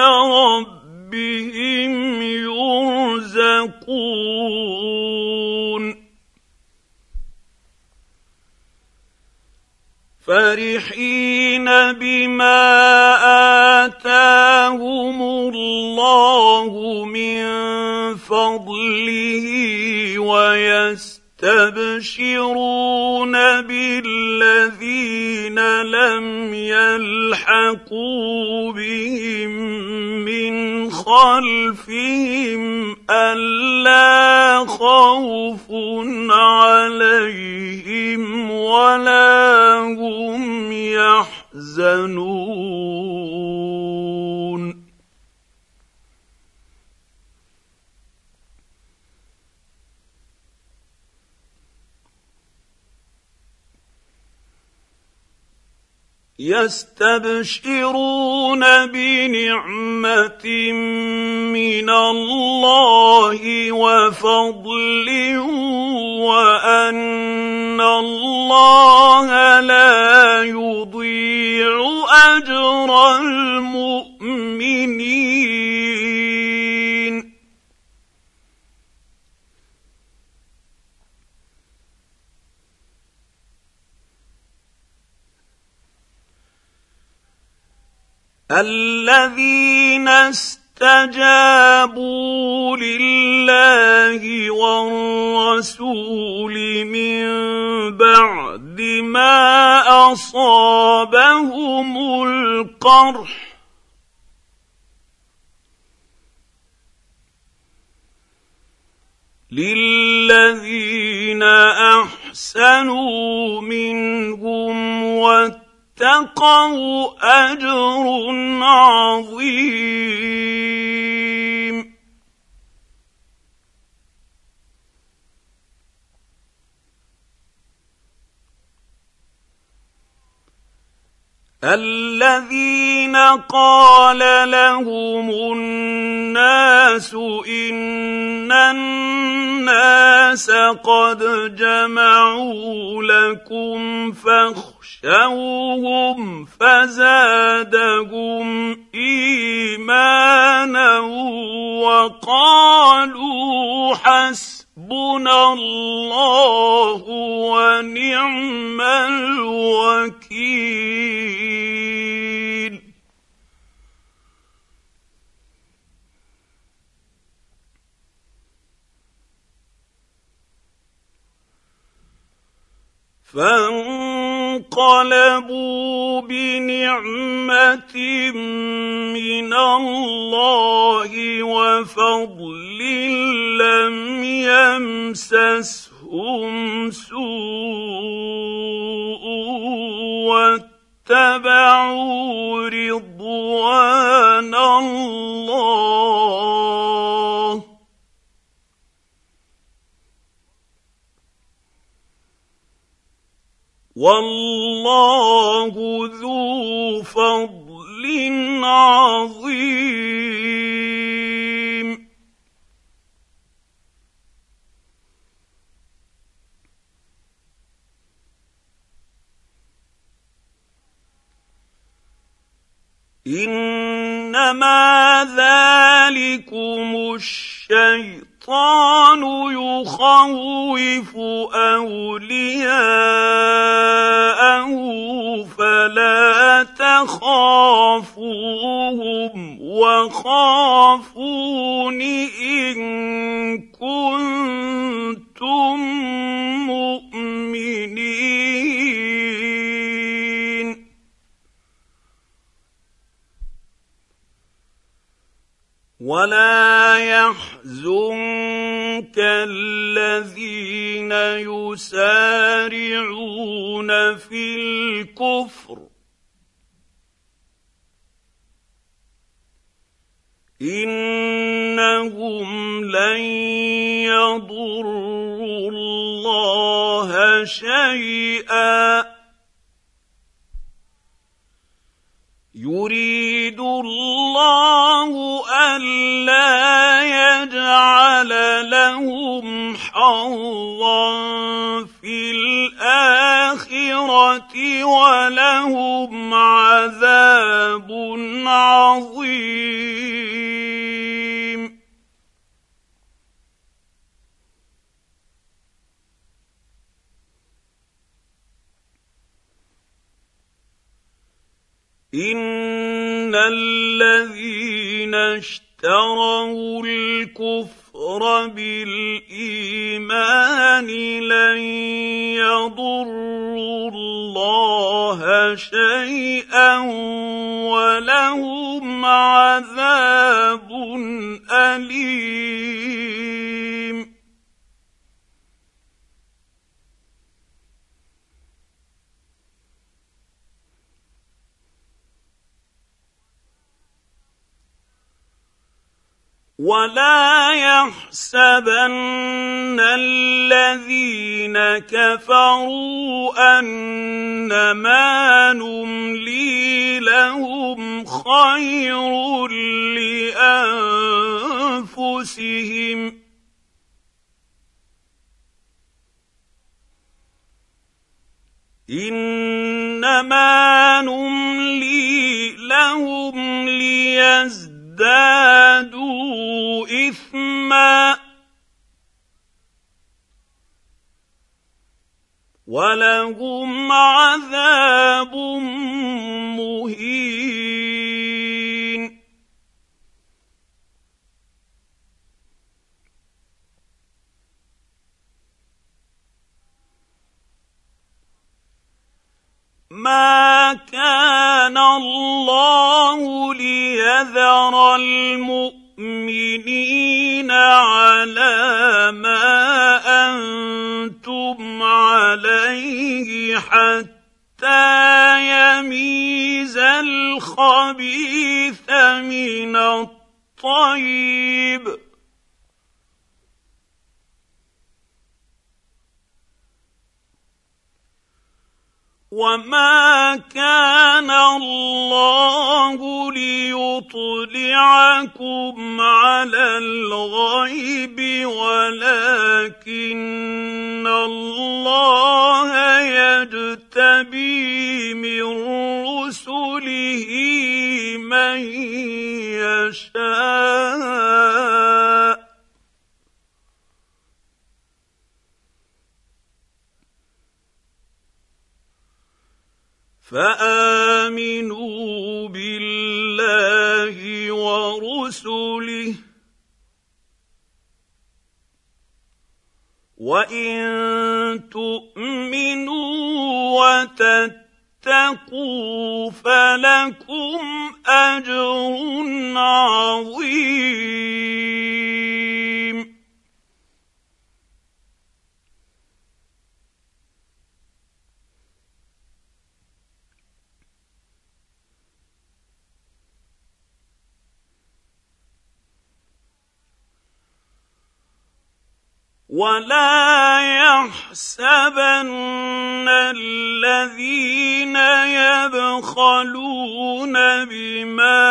ربهم يرزقون فرحين بما آتاهم الله من فضله ويستبشرون بالذين لم يلحقوا بهم من خلفهم ألا خوف عليهم ولا هم يحزنون يستبشرون بنعمة من الله وفضل وأن الله لا يضيع أجر المؤمنين الذين استجابوا لله والرسول من بعد ما أصابهم القرح للذين أحسنوا منهم واتقوا أجر عظيم. الذين قال لهم الناس إن الناس قد جمعوا لكم فاخشوهم فزادهم إيمانا وقالوا حسبنا الله ونعم الوكيل. فانقلبوا بنعمة من الله وفضل لم يمسسهم سوء واتبعوا رضوان الله والله ذو فضل عظيم. إنما ذلكم الشيطان يخوف أولياءه فلا تخافوهم وخافون إن كنتم مؤمنين. ولا يحزنك الذين يسارعون في الكفر إنهم لن يضروا الله شيئا يريد الله ألا يجعل لهم حظا في الآخرة ولهم عذاب عظيم. إن الذين اشتروا الكفر بالإيمان لن يضروا الله شيئا ولهم عذاب أليم. ولا يحسبن الذين كفروا أنما نملي لهم خير لأنفسهم إنما نملي لهم ليزدادوا إثما ولهم عذاب مهين. وَنَذَرَ الْمُؤْمِنِينَ عَلَىٰ مَا أَنتُمْ عَلَيْهِ حَتَّىٰ يَمِيزَ الْخَبِيثَ مِنَ الطَّيِّبِ ۗ وَمَا كَانَ اللَّهُ لِيُطْلِعَكُمْ عَلَى الْغَيْبِ وَلَٰكِنَّ اللَّهَ يَجْتَبِي مِن رُّسُلِهِ مَن يَشَاءُ ۖ فَآمِنُوا بِاللَّهِ وَرُسُلِهِ ۚ وَإِن تُؤْمِنُوا وَتَتَّقُوا فَلَكُمْ أَجْرٌ عَظِيمٌ. وَلَا يَحْسَبَنَّ الَّذِينَ يَبْخَلُونَ بِمَا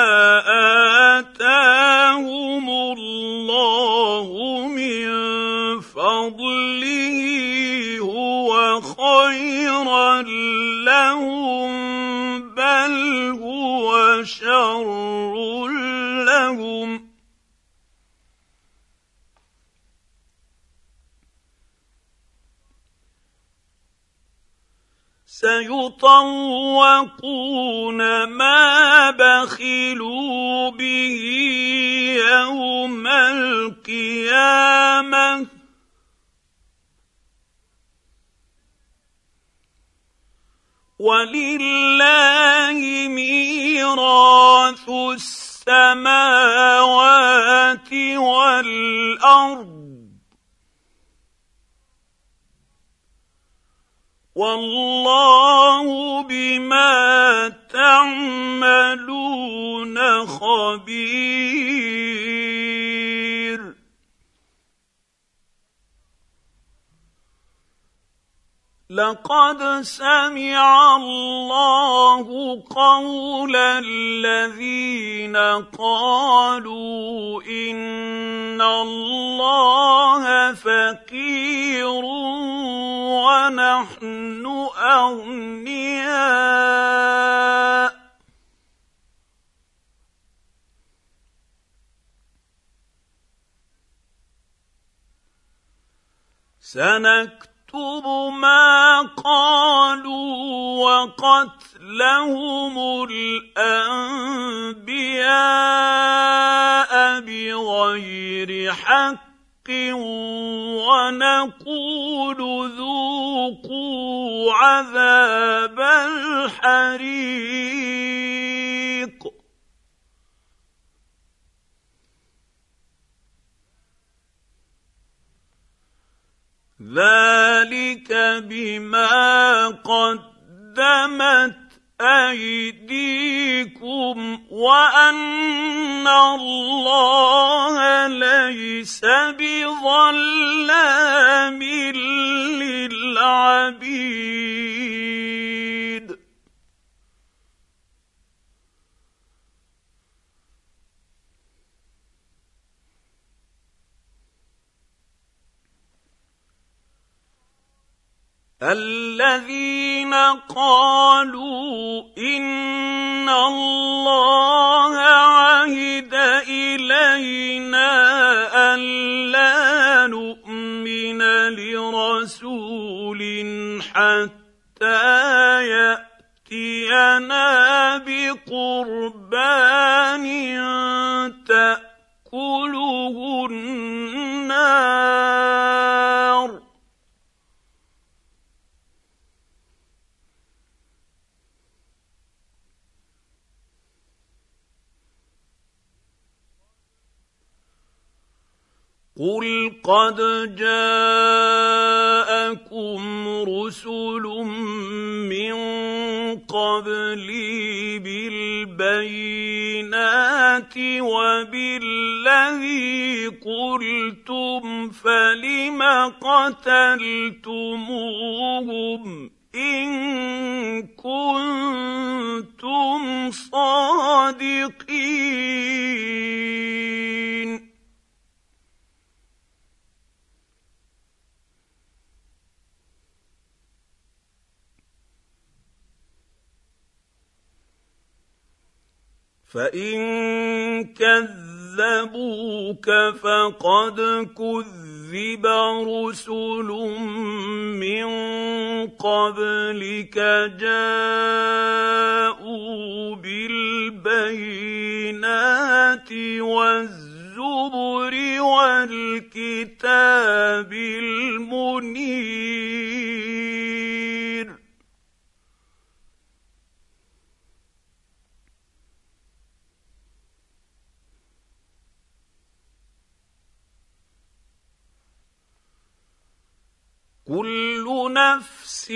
آتَاهُمُ اللَّهُ مِن فَضْلِهِ هُوَ خَيْرًا لَّهُم، بَلْ هُوَ شَرٌّ لَّهُمْ، سَيُطَوَّقُونَ مَا بَخِلُوا بِهِ يَوْمَ الْقِيَامَةِ ۗ وَلِلَّهِ مِيرَاثُ السَّمَاوَاتِ وَالْأَرْضِ، وَاللَّهُ بِمَا تَعْمَلُونَ خَبِيرٌ. لَقَدْ سَمِعَ اللَّهُ قَوْلَ الَّذِينَ قَالُوا إِنَّ اللَّهَ فَقِيرٌ وَنَحْنُ أَغْنِيَاءُ ۘ سَنَكْتُبُ مَا قَالُوا وَقَتْلَهُمُ الْأَنبِيَاءَ بِغَيْرِ حَقٍّ، وَنَقُولُ ذُوقُوا عَذَابَ الْحَرِيقِ. ذَٰلِكَ بِمَا قَدَّمَتْ أَيْدِيكُمْ وَأَنَّ اللَّهَ لَيْسَ بِظَلَّامٍ لِّلْعَبِيدِ. الَّذِينَ قَالُوا إِنَّ اللَّهَ عَهِدَ إِلَيْنَا أَلَّا نُؤْمِنَ لِرَسُولٍ حَتَّىٰ يَأْتِيَنَا بِقُرْبَانٍ تَأْكُلُهُ النَّارُ، قل قد جاءكم رسل من قبلي بالبينات وبالذي قلتم فلم قتلتموهم إن كنتم صادقين فإن كذبوك فقد كذب رسل من قبلك جاءوا بالبينات والزبر والكتاب المنير كل نفس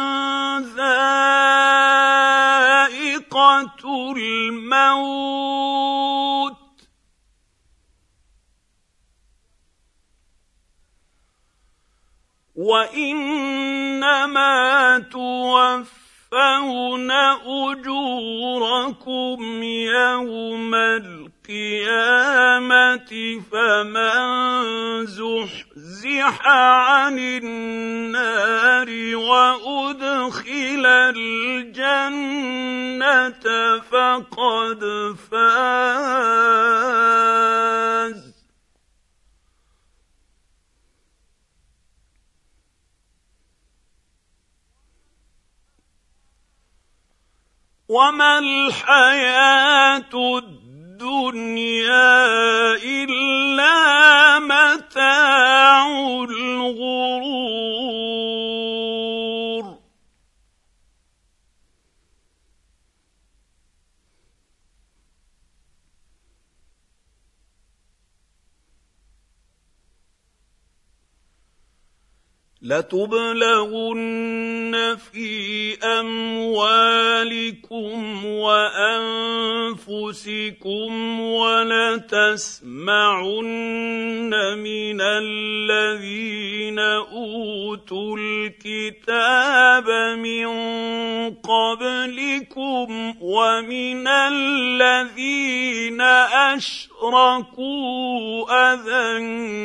ذائقة الموت وإنما توفون أجوركم يوم القيامة فمن زحزح عن النار وأدخل الجنة فقد فاز وما الحياة الدنيا إلا متاع الغرور لتبلغن في أموالكم وأنفسكم ولتسمعن من الذين أوتوا الكتاب من قبلكم ومن الذين أشركوا أذى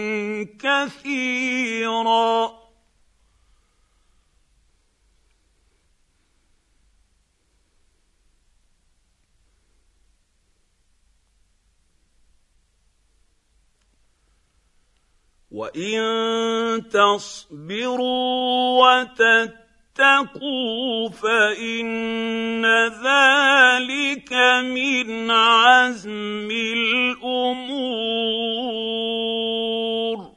كثيرا وَإِن تَصْبِرُوا وَتَتَّقُوا فَإِنَّ ذَلِكَ مِنْ عَزْمِ الْأُمُورِ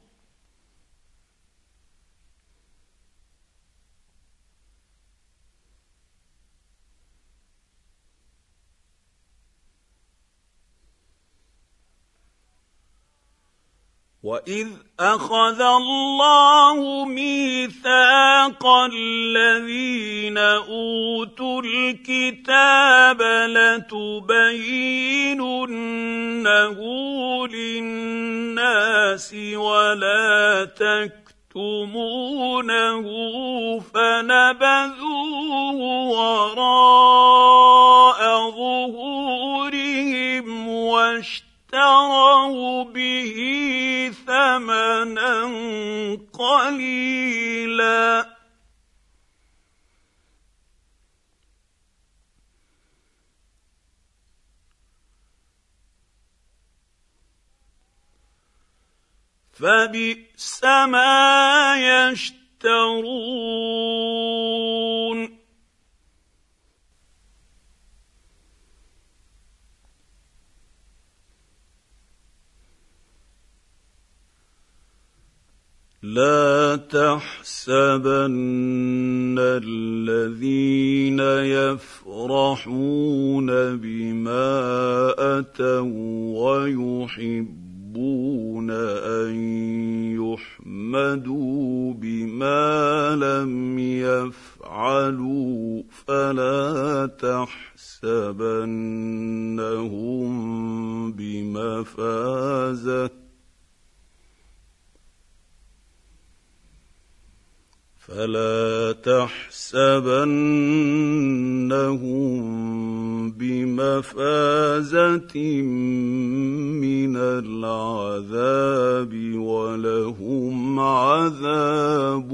وَإِذْ أَخَذَ اللَّهُ مِيثَاقَ الَّذِينَ أُوتُوا الْكِتَابَ لَتُبَيِّنُنَّهُ لِلنَّاسِ وَلَا تَكْتُمُونَهُ فَنَبَذُوهُ وَرَاءَ ظُهُورِهِمْ وَاشْتَرَوْا بِهِ ثَمَنًا قَلِيلًا فَبِئْسَ مَا يَشْتَرُونَ لا تحسبن الذين يفرحون بما أتوا ويحبون يحبون أن يحمدوا بما لم يفعلوا فلا تحسبنهم بمفازة من العذاب ولهم عذاب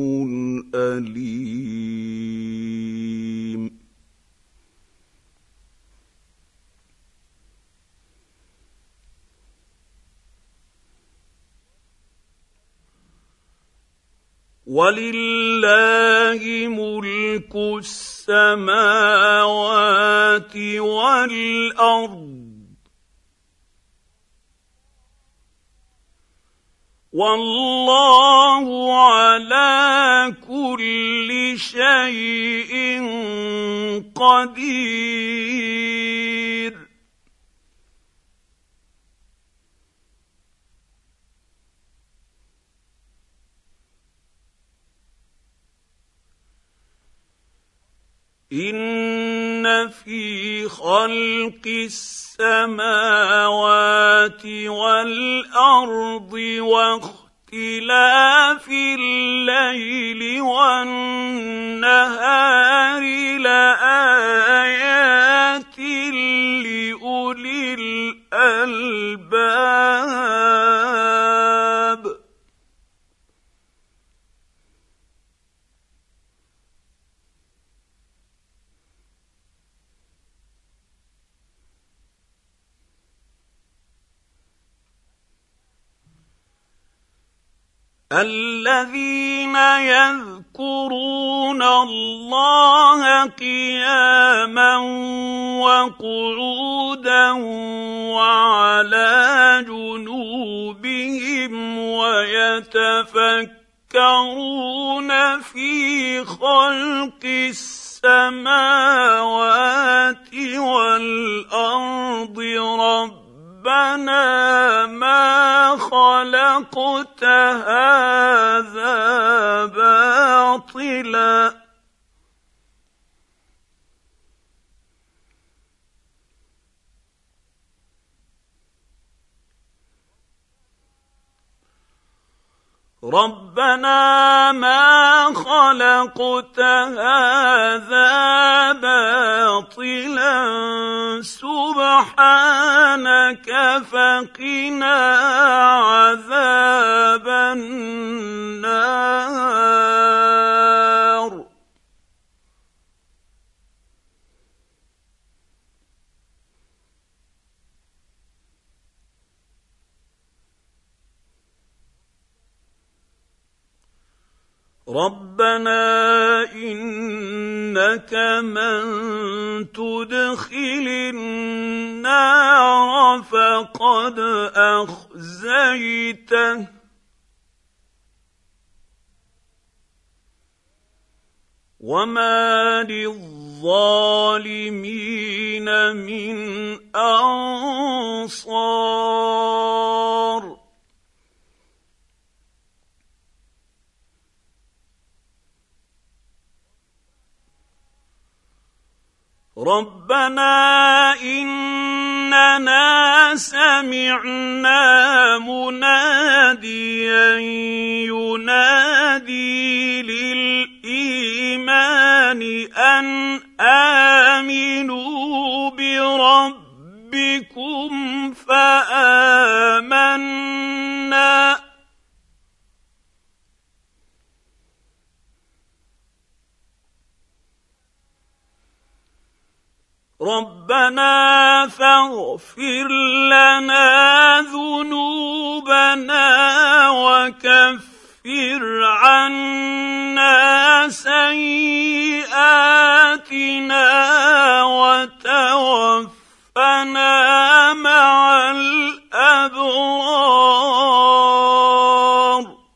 أليم. ولله ملك السماوات والأرض والله على كل شيء قدير. إن في خلق السماوات والأرض واختلاف الليل والنهار لآيات لأولي الألباب. الذين يذكرون الله قياما وقعودا وعلى جنوبهم ويتفكرون في خلق السماوات والأرض ربنا ما خلقت هذا باطلا ربنا ما خلقت هذا باطلا سبحانك فقنا عذاب النار. ربنا إنك من تدخل النار فقد أخزيته وما للظالمين من أنصار. ربنا إننا سمعنا مناديا ينادي للإيمان أن آمنوا بربكم فآمنا ربنا فاغفر لنا ذنوبنا وكفر عنا سيئاتنا وتوفنا مع الأبرار.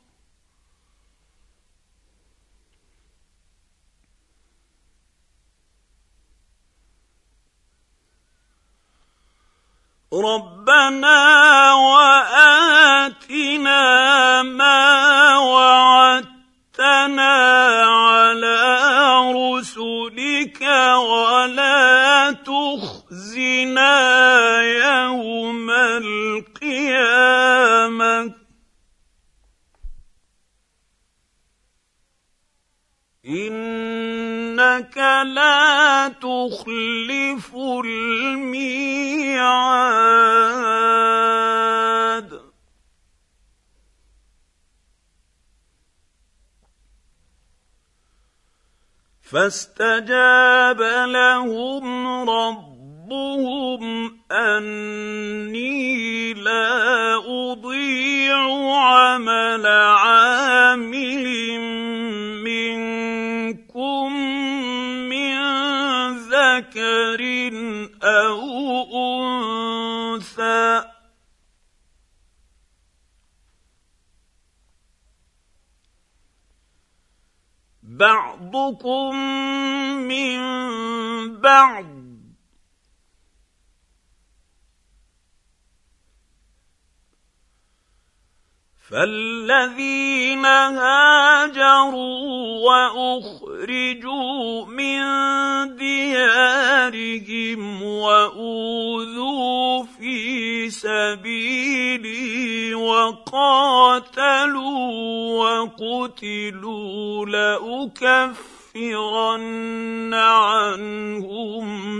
ربنا وآتنا ما وعدتنا على رسلك ولا تخزنا يوم القيامة إنك لا تخلف الميعاد فاستجاب لهم ربهم أني لا أضيع عمل عامل منكم من ذكر أو أنثى بعضكم من بعض فالذين هاجروا وأخرجوا من ديارهم وأوذوا في سبيلي وقاتلوا وقتلوا لأكفرن عنهم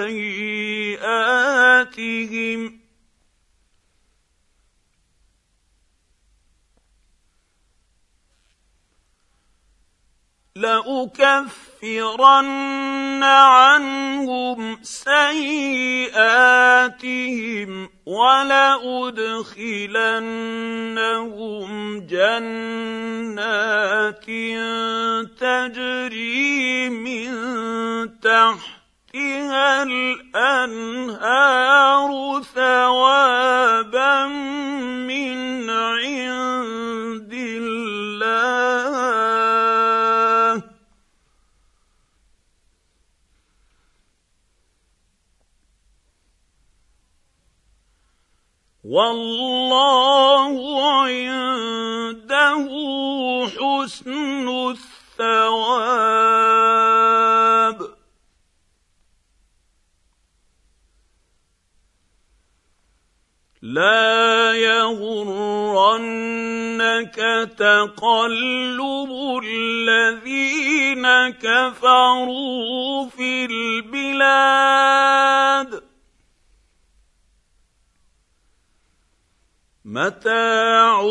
سيئاتهم ولأدخلنهم جنات تجري من تحتها الأنهار ثوابا من عند الله والله عنده حسن الثواب لا يغرنك تقلب الذين كفروا في البلاد متاع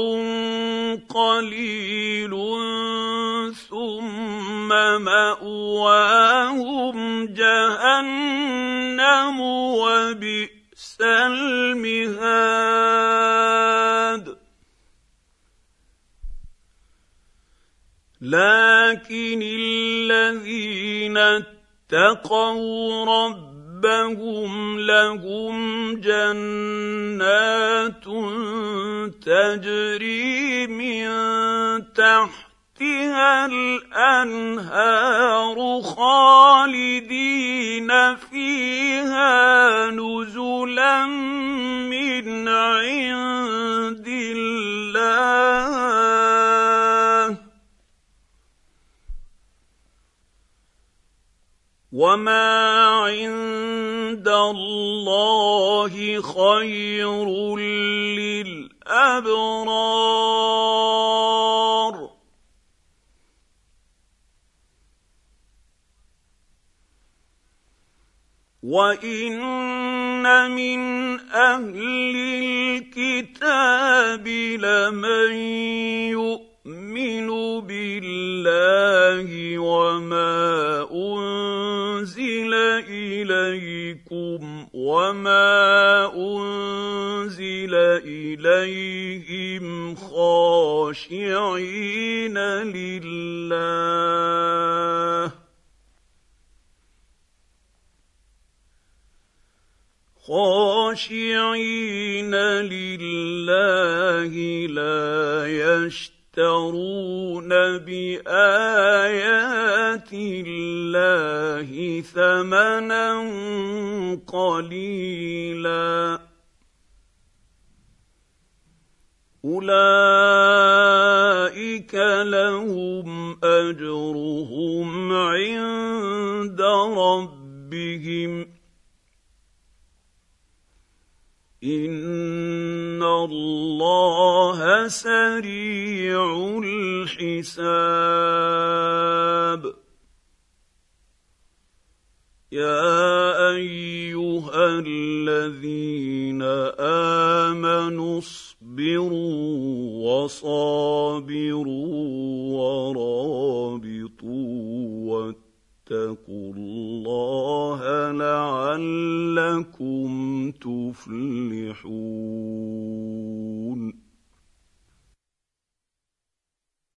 قليل ثم مأواهم جهنم وبئس المهاد لكن الذين اتقوا ربهم لهم جنات تجري من تحتها الأنهار خالدين فيها نزلا من عند الله وما عند الله خير للأبرار وإن من أهل الكتاب لمن يؤمن بالله وما أنزل إليكم وما أنزل إليهم خاشعين لله لا يشترون بآيات الله ثمنا قليلا أولئك لهم أجرهم عند ربهم إن الله سريع الحساب يا أيها الذين آمنوا اصبروا وصابروا ورابطوا واتقوا الله لعلكم تفلحون